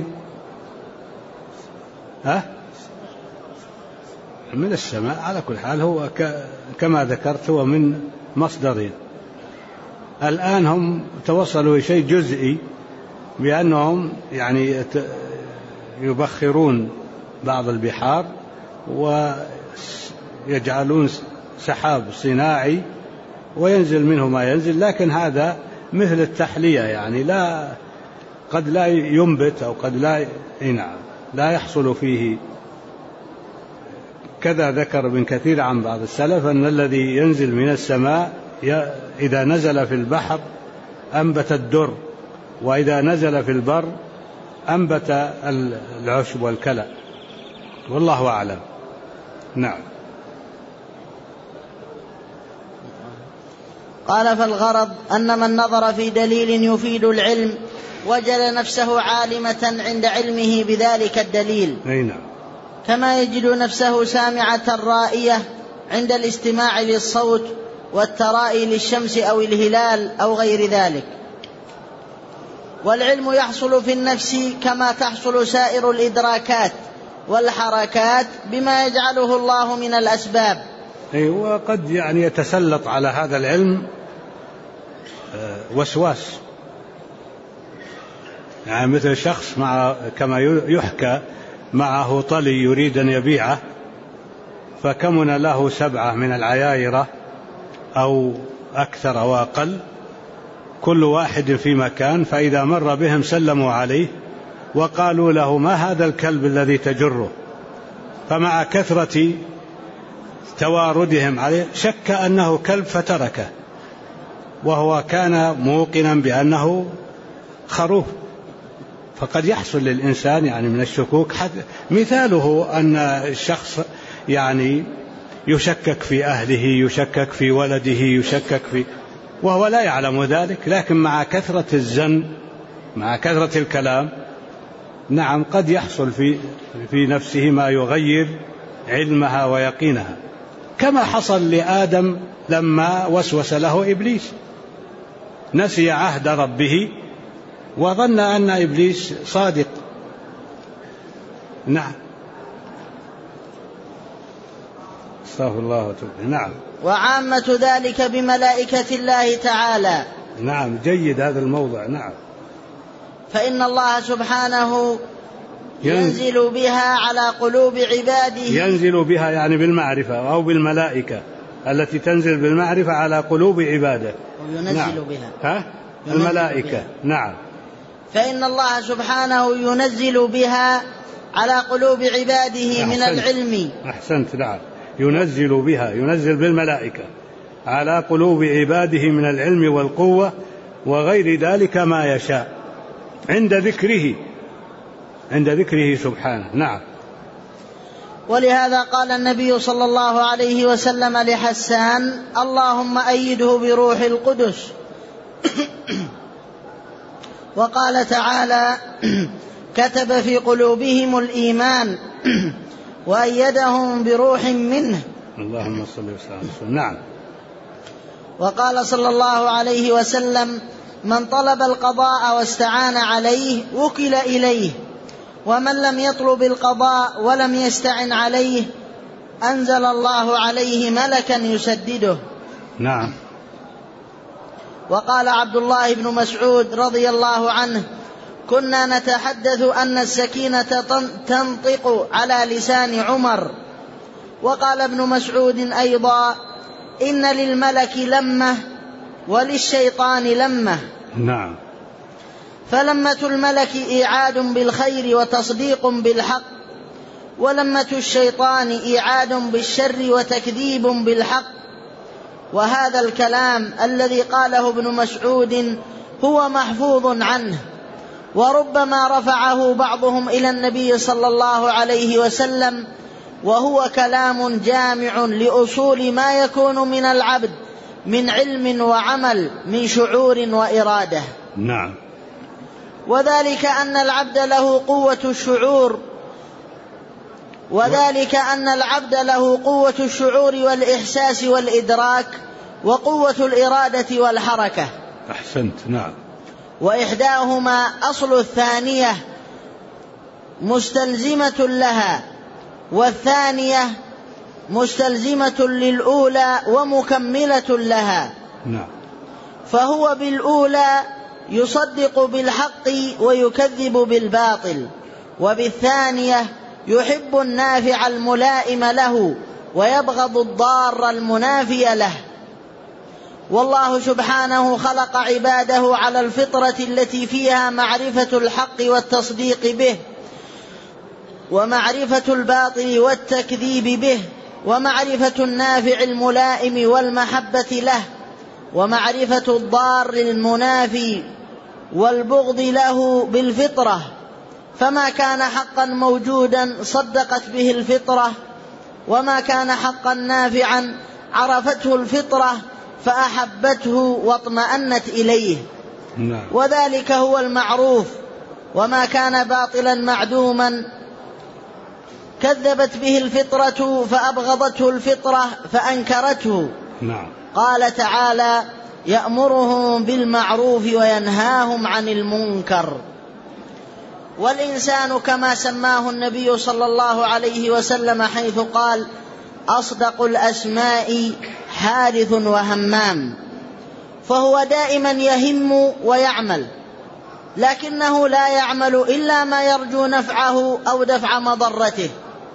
من السماء. على كل حال هو كما ذكرت هو من مصدرين. الآن هم توصلوا لشيء جزئي بأنهم يبخرون بعض البحار ويجعلون سحاب صناعي وينزل منه ما ينزل، لكن هذا مثل التحلية، لا قد لا ينبت أو قد لا يحصل فيه. كذا ذكر ابن كثير عن بعض السلف أن الذي ينزل من السماء إذا نزل في البحر أنبت الدر، وإذا نزل في البر أنبت العشب والكلى، والله أعلم. نعم.
قال: فالغرض أن من نظر في دليل يفيد العلم وجد نفسه عالمة عند علمه بذلك الدليل.
نعم.
كما يجد نفسه سامعة رائية عند الاستماع للصوت والترائي للشمس أو الهلال أو غير ذلك. والعلم يحصل في النفس كما تحصل سائر الإدراكات والحركات بما يجعله الله من الأسباب.
وقد يتسلط على هذا العلم وسواس، مثل شخص كما يحكى معه طلي يريد أن يبيعه، فكمن له 7 من العيائرة أو أكثر أو أقل، كل واحد في مكان، فإذا مر بهم سلموا عليه وقالوا له ما هذا الكلب الذي تجره، فمع كثرة تواردهم عليه شك أنه كلب فتركه، وهو كان موقنا بأنه خروف. فقد يحصل للإنسان يعني من الشكوك، مثاله أن الشخص يعني يشكك في أهله، يشكك في ولده، يشكك في، وهو لا يعلم ذلك، لكن مع كثرة الزن، مع كثرة الكلام، نعم قد يحصل في نفسه ما يغير علمها ويقينها، كما حصل لآدم لما وسوس له إبليس، نسي عهد ربه وظن أن إبليس صادق. نعم، استغفر الله وتوب. نعم.
وعامة ذلك بملائكة الله تعالى.
نعم، جيد هذا الموضع. نعم.
فإن الله سبحانه ينزل بها على قلوب عباده.
ينزل بها يعني بالمعرفة أو بالملائكة التي تنزل بالمعرفة على قلوب عباده.
وينزل
نعم.
بها
الملائكة
بها.
نعم.
فإن الله سبحانه ينزل بها على قلوب عباده من العلم.
أحسنت. نعم، ينزل بها، ينزل بالملائكة على قلوب عباده من العلم والقوة وغير ذلك ما يشاء عند ذكره سبحانه. نعم.
ولهذا قال النبي صلى الله عليه وسلم لحسان: اللهم أيده بروح القدس. وقال تعالى: كتب في قلوبهم الإيمان وأيدهم بروح منه.
اللهم صل وسلم. نعم.
وقال صلى الله عليه وسلم: من طلب القضاء واستعان عليه وكل إليه، ومن لم يطلب القضاء ولم يستعن عليه أنزل الله عليه ملكا يسدده.
نعم.
وقال عبد الله بن مسعود رضي الله عنه: كنا نتحدث أن السكينة تنطق على لسان عمر. وقال ابن مسعود أيضا: إن للملك لمة وللشيطان لمة.
نعم.
فلمة الملك إيعاد بالخير وتصديق بالحق، ولمة الشيطان إيعاد بالشر وتكذيب بالحق. وهذا الكلام الذي قاله ابن مسعود هو محفوظ عنه، وربما رفعه بعضهم إلى النبي صلى الله عليه وسلم، وهو كلام جامع لأصول ما يكون من العبد من علم وعمل، من شعور وإرادة.
نعم.
وذلك أن العبد له قوة الشعور، والإحساس والإدراك، وقوة الإرادة والحركة.
أحسنت. نعم.
وإحداهما أصل الثانية مستلزمة لها، والثانية مستلزمة للأولى ومكملة لها.
نعم.
فهو بالأولى يصدق بالحق ويكذب بالباطل، وبالثانية يحب النافع الملائم له ويبغض الضار المنافي له. والله سبحانه خلق عباده على الفطرة التي فيها معرفة الحق والتصديق به، ومعرفة الباطل والتكذيب به، ومعرفة النافع الملائم والمحبة له، ومعرفة الضار المنافي والبغض له بالفطرة. فما كان حقا موجودا صدقت به الفطرة، وما كان حقا نافعا عرفته الفطرة فأحبته واطمأنت إليه. وذلك هو المعروف. وما كان باطلا معدوما كذبت به الفطرة فأبغضته الفطرة فأنكرته. قال تعالى: يأمرهم بالمعروف وينهاهم عن المنكر. والإنسان كما سماه النبي صلى الله عليه وسلم حيث قال: أصدق الأسماء حارث وهمام. فهو دائما يهم ويعمل، لكنه لا يعمل إلا ما يرجو نفعه أو دفع مضرته.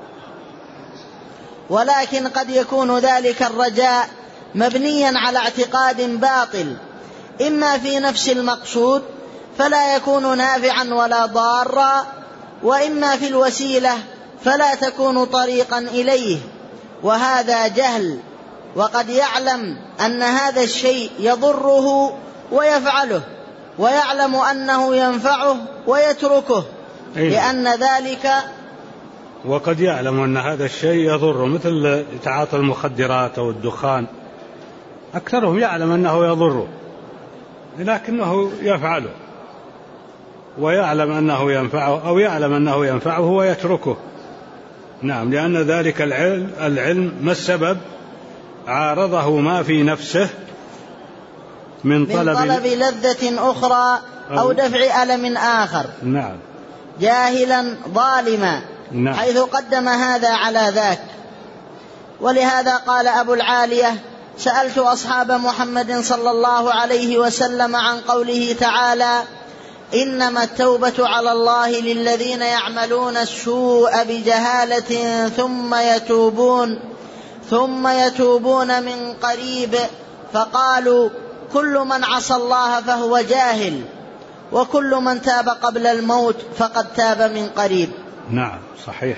ولكن قد يكون ذلك الرجاء مبنيا على اعتقاد باطل، إما في نفس المقصود فلا يكون نافعا ولا ضارا، وإما في الوسيلة فلا تكون طريقا إليه، وهذا جهل، وقد يعلم أن هذا الشيء يضره ويفعله، ويعلم أنه ينفعه ويتركه، لأن ذلك
وقد يعلم أن هذا الشيء يضره، مثل تعاطي المخدرات أو الدخان، أكثرهم يعلم أنه يضره لكنه يفعله، ويعلم أنه ينفعه أو يعلم أنه ينفعه ويتركه. نعم، لأن ذلك العلم ما السبب؟ عارضه ما في نفسه من طلب
لذة أخرى أو دفع ألم آخر.
نعم.
جاهلا ظالما. نعم. حيث قدم هذا على ذاك. ولهذا قال أبو العالية: سألت أصحاب محمد صلى الله عليه وسلم عن قوله تعالى: إنما التوبة على الله للذين يعملون السوء بجهالة ثم يتوبون من قريب، فقالوا: كل من عصى الله فهو جاهل، وكل من تاب قبل الموت فقد تاب من قريب.
نعم، صحيح.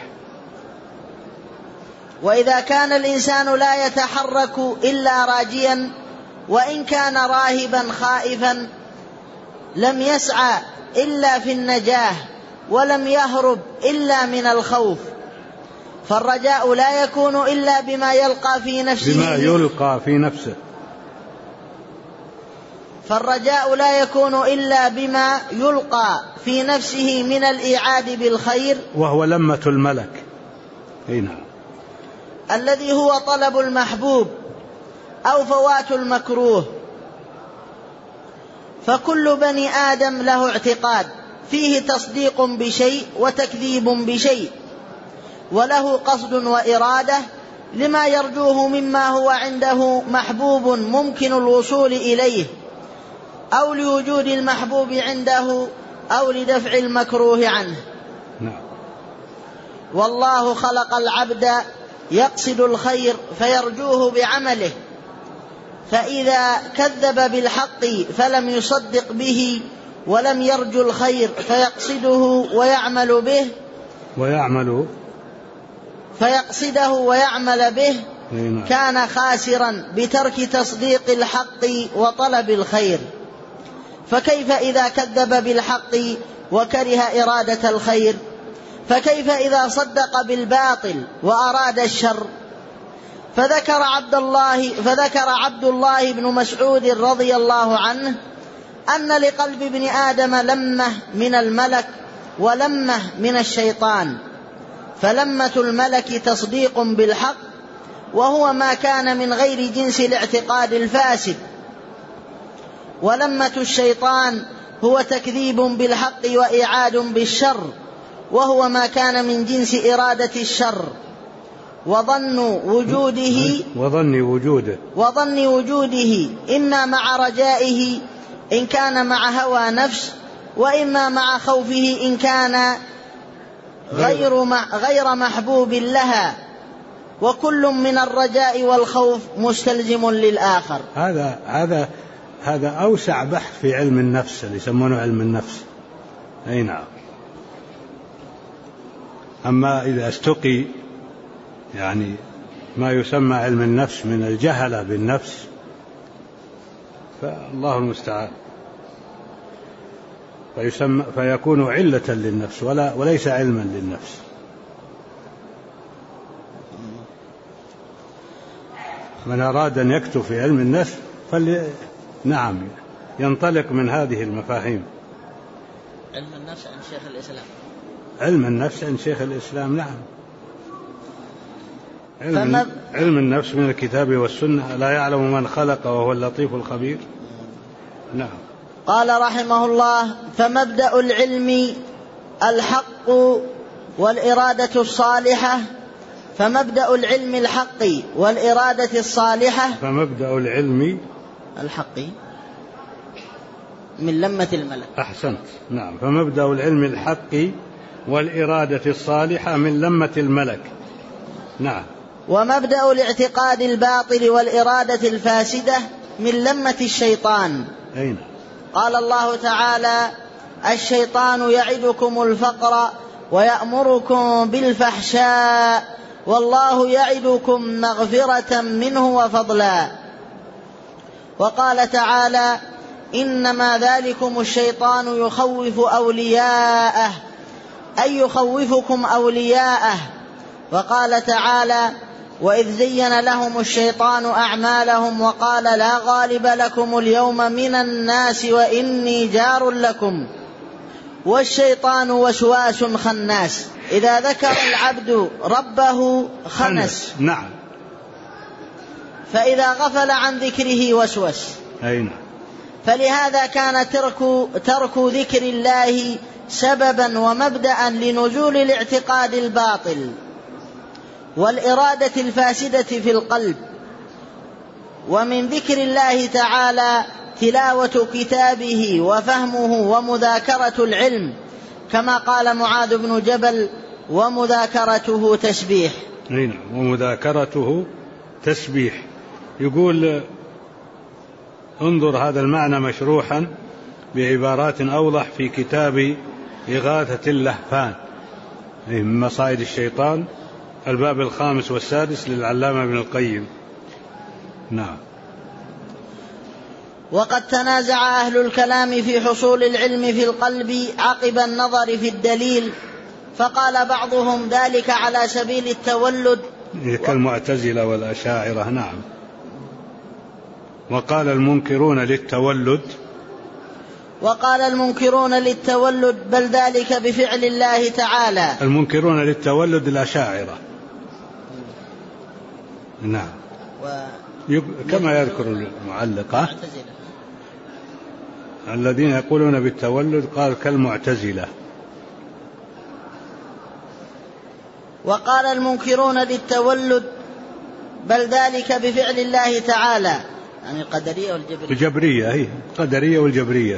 وإذا كان الإنسان لا يتحرك إلا راجيا، وإن كان راهبا خائفا، لم يسعى إلا في النجاة، ولم يهرب إلا من الخوف، فالرجاء لا يكون إلا بما يلقى في نفسه. فالرجاء لا يكون إلا بما يلقى في نفسه من الإيعاد بالخير،
وهو لمة الملك. هنا
الذي هو طلب المحبوب أو فوات المكروه. فكل بني آدم له اعتقاد فيه تصديق بشيء وتكذيب بشيء، وله قصد وإرادة لما يرجوه مما هو عنده محبوب ممكن الوصول إليه، أو لوجود المحبوب عنده، أو لدفع المكروه عنه. والله خلق العبد يقصد الخير فيرجوه بعمله، فإذا كذب بالحق فلم يصدق به ولم يرجو الخير فيقصده ويعمل به كان خاسرا بترك تصديق الحق وطلب الخير. فكيف إذا كذب بالحق وكره إرادة الخير؟ فكيف إذا صدق بالباطل وأراد الشر؟ فذكر عبد الله بن مسعود رضي الله عنه أن لقلب ابن آدم لمة من الملك ولمة من الشيطان، فلمة الملك تصديق بالحق، وهو ما كان من غير جنس الاعتقاد الفاسد، ولمة الشيطان هو تكذيب بالحق وإيعاد بالشر، وهو ما كان من جنس إرادة الشر، وظن وجوده إما مع رجائه إن كان مع هوى نفس، وإما مع خوفه إن كان غير محبوب لها، وكل من الرجاء والخوف مستلزم للآخر.
هذا أوسع بحث في علم النفس اللي يسمونه علم النفس. أي نعم. أما إذا استقي يعني ما يسمى علم النفس من الجهل بالنفس فالله المستعان، فيكون علة للنفس وليس علما للنفس. من أراد أن يكتب في علم النفس نعم ينطلق من هذه المفاهيم.
علم النفس عن شيخ الإسلام.
علم النفس عن شيخ الإسلام. نعم. علم النفس من الكتاب والسنة، لا يعلم من خلق وهو اللطيف الخبير. نعم.
قال رحمه الله: فمبدأ العلم الحق والإرادة الصالحة. فمبدأ العلم الحق والإرادة الصالحة.
فمبدأ العلم
الحق من لمة الملك.
أحسنت. نعم. فمبدأ العلم الحق والإرادة الصالحة من لمة الملك. نعم.
ومبدأ الاعتقاد الباطل والإرادة الفاسدة من لمة الشيطان.
أين؟
قال الله تعالى: الشيطان يعدكم الفقر ويأمركم بالفحشاء والله يعدكم مغفرة منه وفضلا. وقال تعالى إنما ذلكم الشيطان يخوف أولياءه أي يخوفكم أولياءه. وقال تعالى وإذ زين لهم الشيطان أعمالهم وقال لا غالب لكم اليوم من الناس وإني جار لكم والشيطان وسواس خناس إذا ذكر العبد ربه خنس.
نعم.
فإذا غفل عن ذكره وسوس.
أين.
فلهذا كان ترك ذكر الله سببا ومبدأ لنزول الاعتقاد الباطل والإرادة الفاسدة في القلب. ومن ذكر الله تعالى تلاوة كتابه وفهمه ومذاكرة العلم كما قال معاذ بن جبل ومذاكرته تسبيح.
ومذاكرته تسبيح. يقول انظر هذا المعنى مشروحا بعبارات أوضح في كتاب إغاثة اللهفان من مصائد الشيطان الباب 5 و6 للعلامة ابن القيم. نعم.
وقد تنازع أهل الكلام في حصول العلم في القلب عقب النظر في الدليل فقال بعضهم ذلك على سبيل التولد
كالمعتزلة والأشاعرة. نعم. وقال المنكرون للتولد بل ذلك بفعل الله تعالى. المنكرون للتولد الأشاعرة. نعم. كما يذكر المعلقة الذين يقولون بالتولد قال كالمعتزلة.
وقال المنكرون للتولد بل ذلك بفعل الله تعالى يعني القدرية والجبرية.
هي القدرية والجبرية.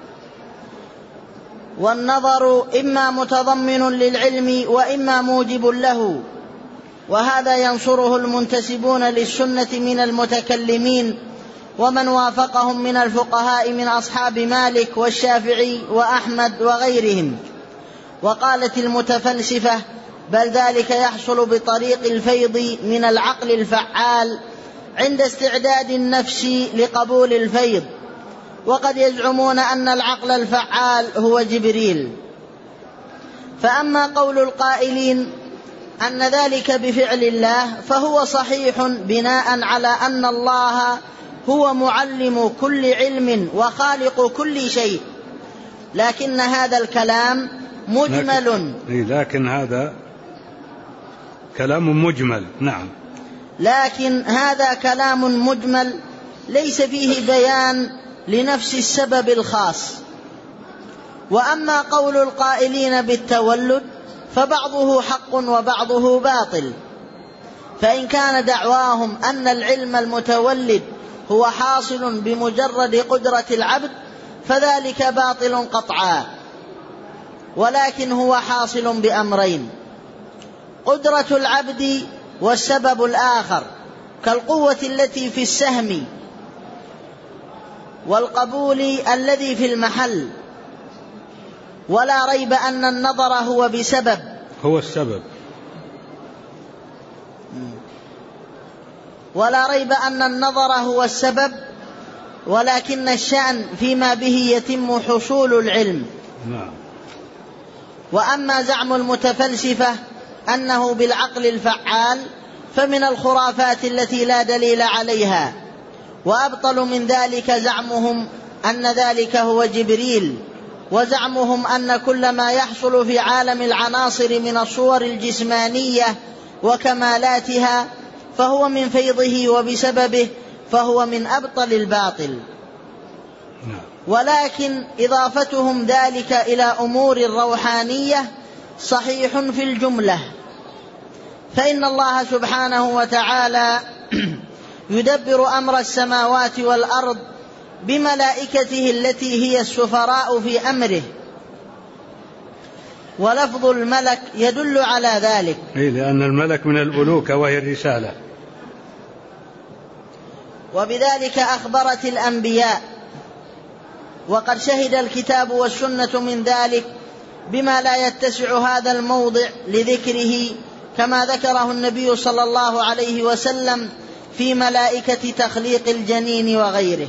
والنظر إما متضمن للعلم وإما موجب له وهذا ينصره المنتسبون للسنة من المتكلمين ومن وافقهم من الفقهاء من أصحاب مالك والشافعي وأحمد وغيرهم. وقالت المتفلسفة بل ذلك يحصل بطريق الفيض من العقل الفعال عند استعداد النفس لقبول الفيض. وقد يزعمون أن العقل الفعال هو جبريل. فأما قول القائلين أن ذلك بفعل الله فهو صحيح بناء على أن الله هو معلم كل علم وخالق كل شيء لكن هذا الكلام مجمل.
لكن هذا كلام مجمل. نعم.
لكن هذا كلام مجمل ليس فيه بيان لنفس السبب الخاص. وأما قول القائلين بالتولد فبعضه حق وبعضه باطل. فإن كان دعواهم أن العلم المتولد هو حاصل بمجرد قدرة العبد فذلك باطل قطعا. ولكن هو حاصل بأمرين: قدرة العبد والسبب الآخر كالقوة التي في السهم والقبول الذي في المحل. ولا ريب أن النظر هو بسبب
هو السبب.
ولا ريب أن النظر هو السبب ولكن الشأن فيما به يتم حصول العلم.
نعم.
وأما زعم المتفلسفة أنه بالعقل الفعال فمن الخرافات التي لا دليل عليها. وأبطل من ذلك زعمهم أن ذلك هو جبريل، وزعمهم أن كل ما يحصل في عالم العناصر من الصور الجسمانية وكمالاتها فهو من فيضه وبسببه، فهو من أبطل الباطل. ولكن إضافتهم ذلك إلى أمور روحانية صحيح في الجملة، فإن الله سبحانه وتعالى يدبر أمر السماوات والأرض بملائكته التي هي السفراء في أمره، ولفظ الملك يدل على ذلك.
لأن الملك من الألوكة وهي الرسالة.
وبذلك أخبرت الأنبياء وقد شهد الكتاب والسنة من ذلك بما لا يتسع هذا الموضع لذكره، كما ذكره النبي صلى الله عليه وسلم في ملائكة تخليق الجنين وغيره.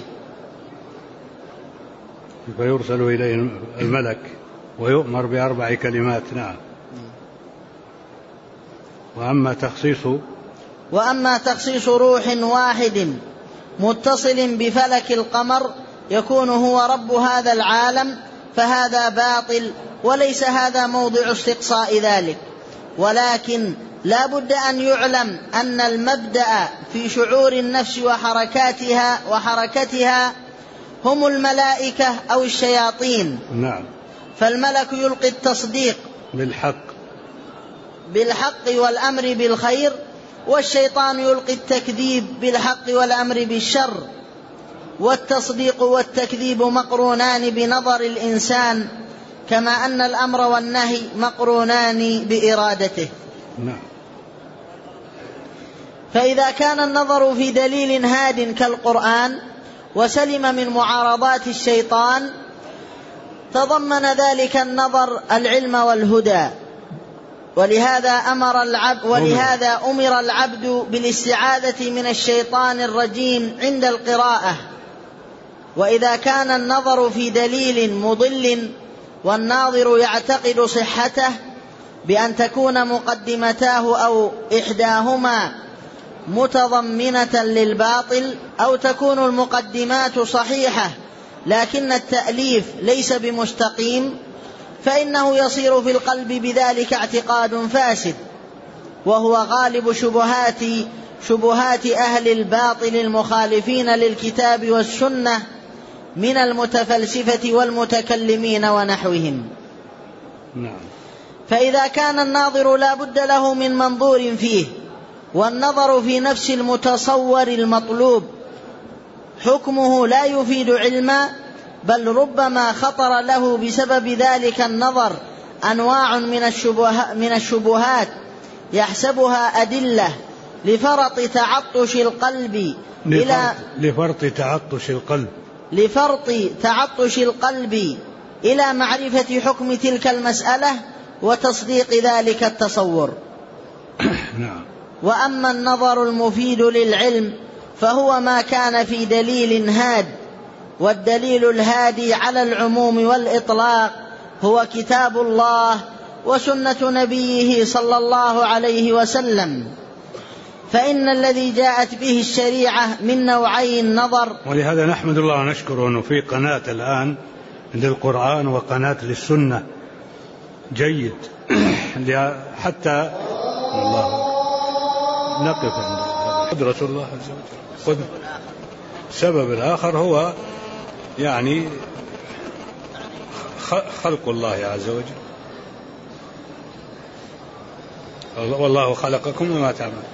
فيرسل إليه الملك ويؤمر ب4 كلمات. نعم. وأما تخصيص روح واحد متصل بفلك القمر يكون هو رب هذا العالم فهذا باطل، وليس هذا موضع استقصاء ذلك، ولكن لا بد أن يعلم أن المبدأ في شعور النفس وحركتها هم الملائكة أو الشياطين. نعم.
فالملك يلقي التصديق بالحق والأمر بالخير، والشيطان يلقي التكذيب بالحق والأمر بالشر، والتصديق والتكذيب مقرونان بنظر الإنسان، كما أن الأمر والنهي مقرونان بإرادته.
نعم.
فإذا كان النظر في دليل هاد كالقرآن وسلم من معارضات الشيطان تضمن ذلك النظر العلم والهدى، ولهذا أمر العبد بالاستعاذة من الشيطان الرجيم عند القراءة. وإذا كان النظر في دليل مضل والناظر يعتقد صحته بأن تكون مقدمتاه أو إحداهما متضمنة للباطل، أو تكون المقدمات صحيحة لكن التأليف ليس بمستقيم، فإنه يصير في القلب بذلك اعتقاد فاسد، وهو غالب شبهات أهل الباطل المخالفين للكتاب والسنة من المتفلسفة والمتكلمين ونحوهم.
نعم.
فإذا كان الناظر لا بد له من منظور فيه، والنظر في نفس المتصور المطلوب حكمه لا يفيد علما، بل ربما خطر له بسبب ذلك النظر أنواع من الشبهات يحسبها أدلة لفرط تعطش القلب إلى معرفة حكم تلك المسألة وتصديق ذلك التصور. وأما النظر المفيد للعلم فهو ما كان في دليل هاد، والدليل الهادي على العموم والإطلاق هو كتاب الله وسنة نبيه صلى الله عليه وسلم، فإن الذي جاءت به الشريعة من نوعي النظر.
ولهذا نحمد الله ونشكره أنه في قناة الآن للقرآن وقناة للسنة جيد حتى الله نقف عند قدرة الله عز وجل. السبب الآخر هو يعني خلق الله عز وجل. والله خلقكم وما تعملون.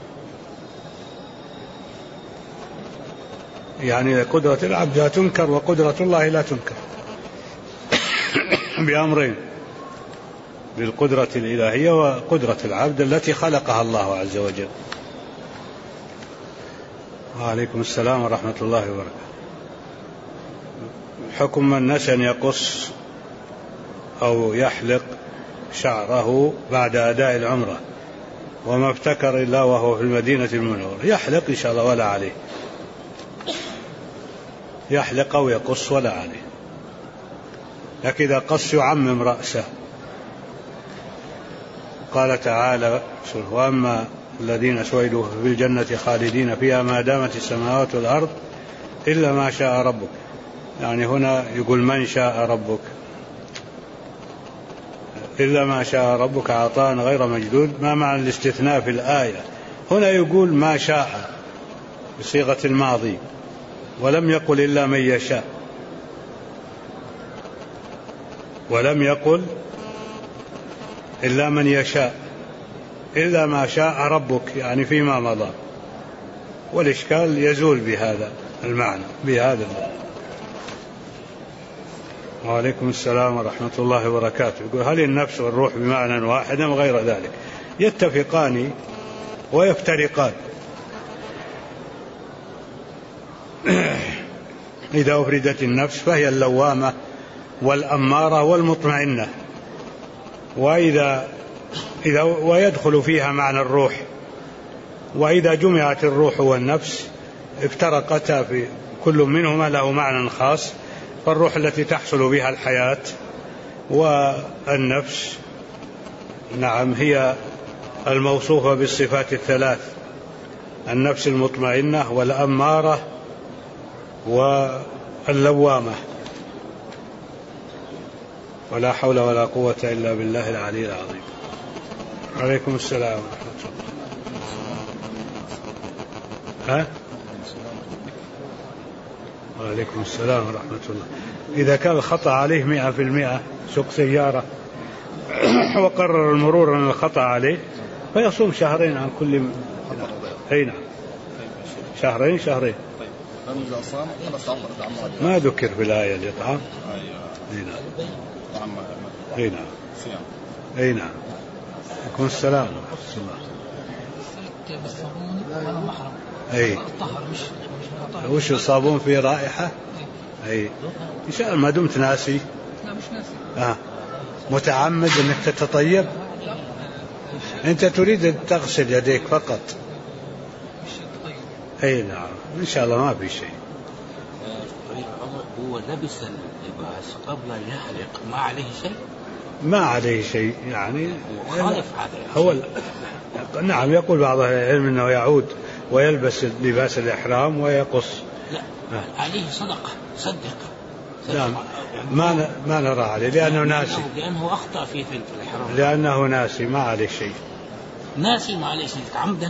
يعني قدرة العبد لا تنكر وقدرة الله لا تنكر بأمرين: بالقدرة الإلهية وقدرة العبد التي خلقها الله عز وجل. وعليكم السلام ورحمة الله وبركاته. حكم من نسى أن يقص أو يحلق شعره بعد أداء العمرة وما ابتكر إلا وهو في المدينة المنورة، يحلق إن شاء الله ولا عليه، يحلق أو يقص ولا عليه، لكن إذا قص يعمم رأسه. قال تعالى: وأما الذين سعدوا في الجنة خالدين فيها ما دامت السماوات والأرض إلا ما شاء ربك. يعني هنا يقول من شاء ربك، إلا ما شاء ربك عطاء غير مجدود. ما معنى الاستثناء في الآية؟ هنا يقول ما شاء بصيغة الماضي، ولم يقل إلا من يشاء، ولم يقل إلا من يشاء، إلا ما شاء ربك يعني فيما مضى. والإشكال يزول بهذا المعنى بهذا المعنى. وعليكم السلام ورحمة الله وبركاته. يقول: هل النفس والروح بمعنى واحد أم غير ذلك؟ يتفقان ويفترقان. إذا أفردت النفس فهي اللوامة والأمارة والمطمئنة، ويدخل فيها معنى الروح. وإذا جمعت الروح والنفس افترقتا، في كل منهما له معنى خاص، فالروح التي تحصل بها الحياة، والنفس نعم هي الموصوفة بالصفات الثلاث: النفس المطمئنة والأمارة واللوامة. ولا حول ولا قوة إلا بالله العلي العظيم. عليكم السلام ورحمة الله. وعليكم السلام ورحمة الله. إذا كان الخطأ عليه 100%، سوق سيارة وقرر المرور أن الخطأ عليه، فيصوم شهرين عن كل أي نعم، شهرين. ما ذكر في الآية الإطعام. أي نعم. أي نعم. عليكم السلام ورحمة الله. أي وش الصابون فيه رائحة؟ أي إن شاء الله ما دمت ناسي.
لا مش ناسي.
متعمد أنك تتطيب؟ أنت تريد أن تغسل يديك فقط. أي نعم إن شاء الله ما في شيء.
هو لبس اللباس قبل أن يحلق، ما عليه شيء؟
ما عليه شيء يعني.
خالف هذا
هو نعم، يقول بعض العلم أنه يعود ويلبس لباس الإحرام ويقص.
لا عليه صدقة، صدق.
لا ما نرى عليه لأنه ناسي.
لأنه أخطأ في الإحرام.
لأنه ناسي ما عليه شيء.
ناسي ما عليه شيء عمدا.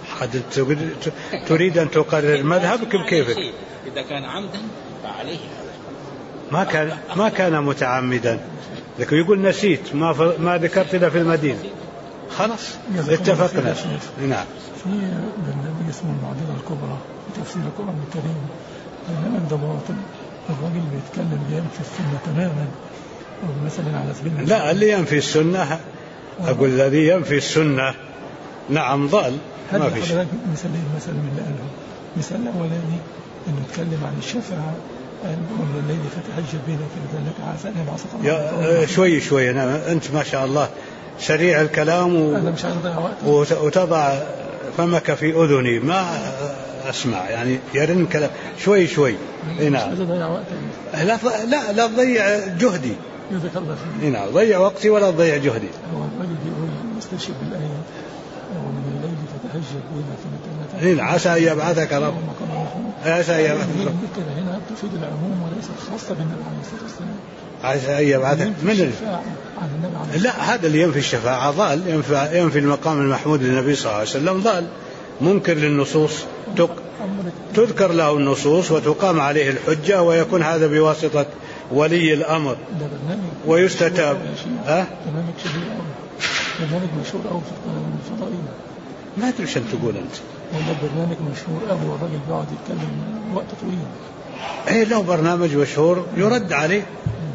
تريد أن تقرر مذهبك بكيفك.
إذا كان عمدا فعليه.
ما كان متعمدا، لكن يقول نسيت ما ذكرت إلا في المدينة. خلاص اتفقنا. نعم.
في برنامج اسمه المعضلة الكبرى في تفسير القرآن الكريم، برنامج ده باطل. الراجل بيتكلم بينفي السنة تماما، مثلا على سبيل المثال.
لا، اللي ينفي السنة أقول الذي ينفي السنة نعم ضال. ما في شيء.
مثالين مثلا من اللي قاله. مثال الأولاني إنه يتكلم عن الشفاعة، ومن الليل فتهجد به نافلة لك عسى أن يبعثك.
شوي أنت ما شاء الله سريع الكلام
أنا مش هضيع وقت.
وتضع فمك في أذني ما أسمع، يعني يرن كلام شوي. نعم.
مش هضيع وقت.
لا تضيع جهدي. نعم، ضيع وقتي ولا تضيع جهدي.
هو الراجل بيقول مستشهد بالآية ومن الليل فتهجد به نافلة لك
عسى أن يبعثك رب. عسى أن يبعثك رب.
هنا تفيد العموم وليست خاصة بالنبي عليه الصلاة والسلام.
عسى أن يبعثك من لا، هذا اللي ينفي الشفاعة ضال، ينفي المقام المحمود للنبي صلى الله عليه وسلم ضال، منكر للنصوص. تذكر له النصوص وتقام عليه الحجة، ويكون هذا بواسطة ولي الأمر ويستتاب.
برنامج شهير أوي، برنامج مشهور أوي في الفضائية.
ما أدري شو تقول أنت.
والله برنامج مشهور أوي، والراجل بيقعد يتكلم وقت طويل.
إيه له برنامج مشهور يرد عليه.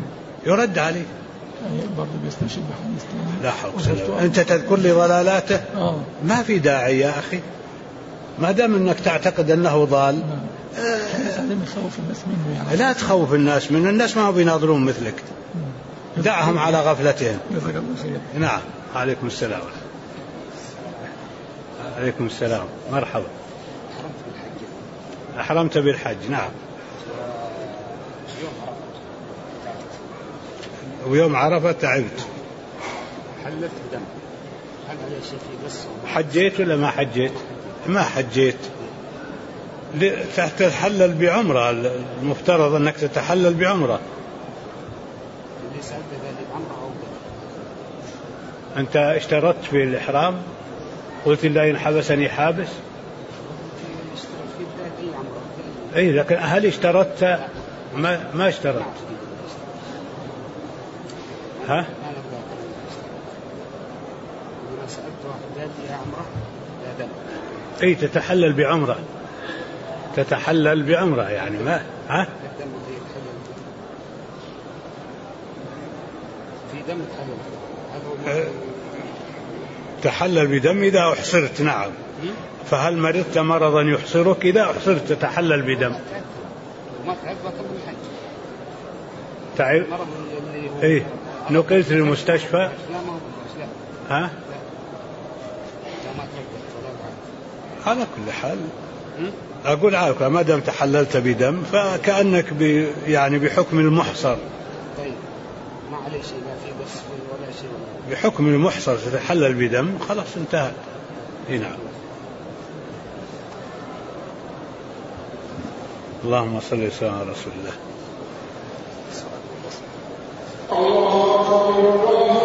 برضه بيستشهد بحديث ثاني.
لا حول. أنت تذكر لي ضلالاته. ما في داعي يا أخي، ما دام أنك تعتقد أنه ضال.
خوف الناس منه يعني.
لا تخوف الناس منه، الناس ما هو بيناظرون مثلك. دعهم على غفلتهم. نعم. عليكم السلام. عليكم السلام. مرحبا. أحرمت بالحج. نعم. ويوم عرفة تعبت.
حلت بدم. هل هذا شيء بس؟
حجيت ولا ما حجيت؟ ما حجيت. تتحلل بعمرة، المفترض أنك تتحلل بعمرة. أنت اشترطت في الإحرام، قلت لا إن حبسني حابس. أي لكن هل اشترطت؟ ما اشترطت. ها؟ أي تتحلل بعمرة. تتحلل بعمرة يعني ما ها؟
في دم
تحلل بدم إذا أحصرت. نعم. فهل مرضت مرضا يحصرك؟ إذا أحصرت تتحلل بدم.
ما تعب بطل الحج.
تعب؟ إيه نقلت للمستشفى.
لا ما هو لا.
ها؟
لا ما تعب.
على كل حال أقول عارف ما دام تحللت بدم فكأنك يعني بحكم المحصر.
طيب ما عليه شيء لا في بس ولا شيء.
بحكم المحصر تتحلل بدم خلاص انتهى. نعم. اللهم صل وسلم على رسول الله.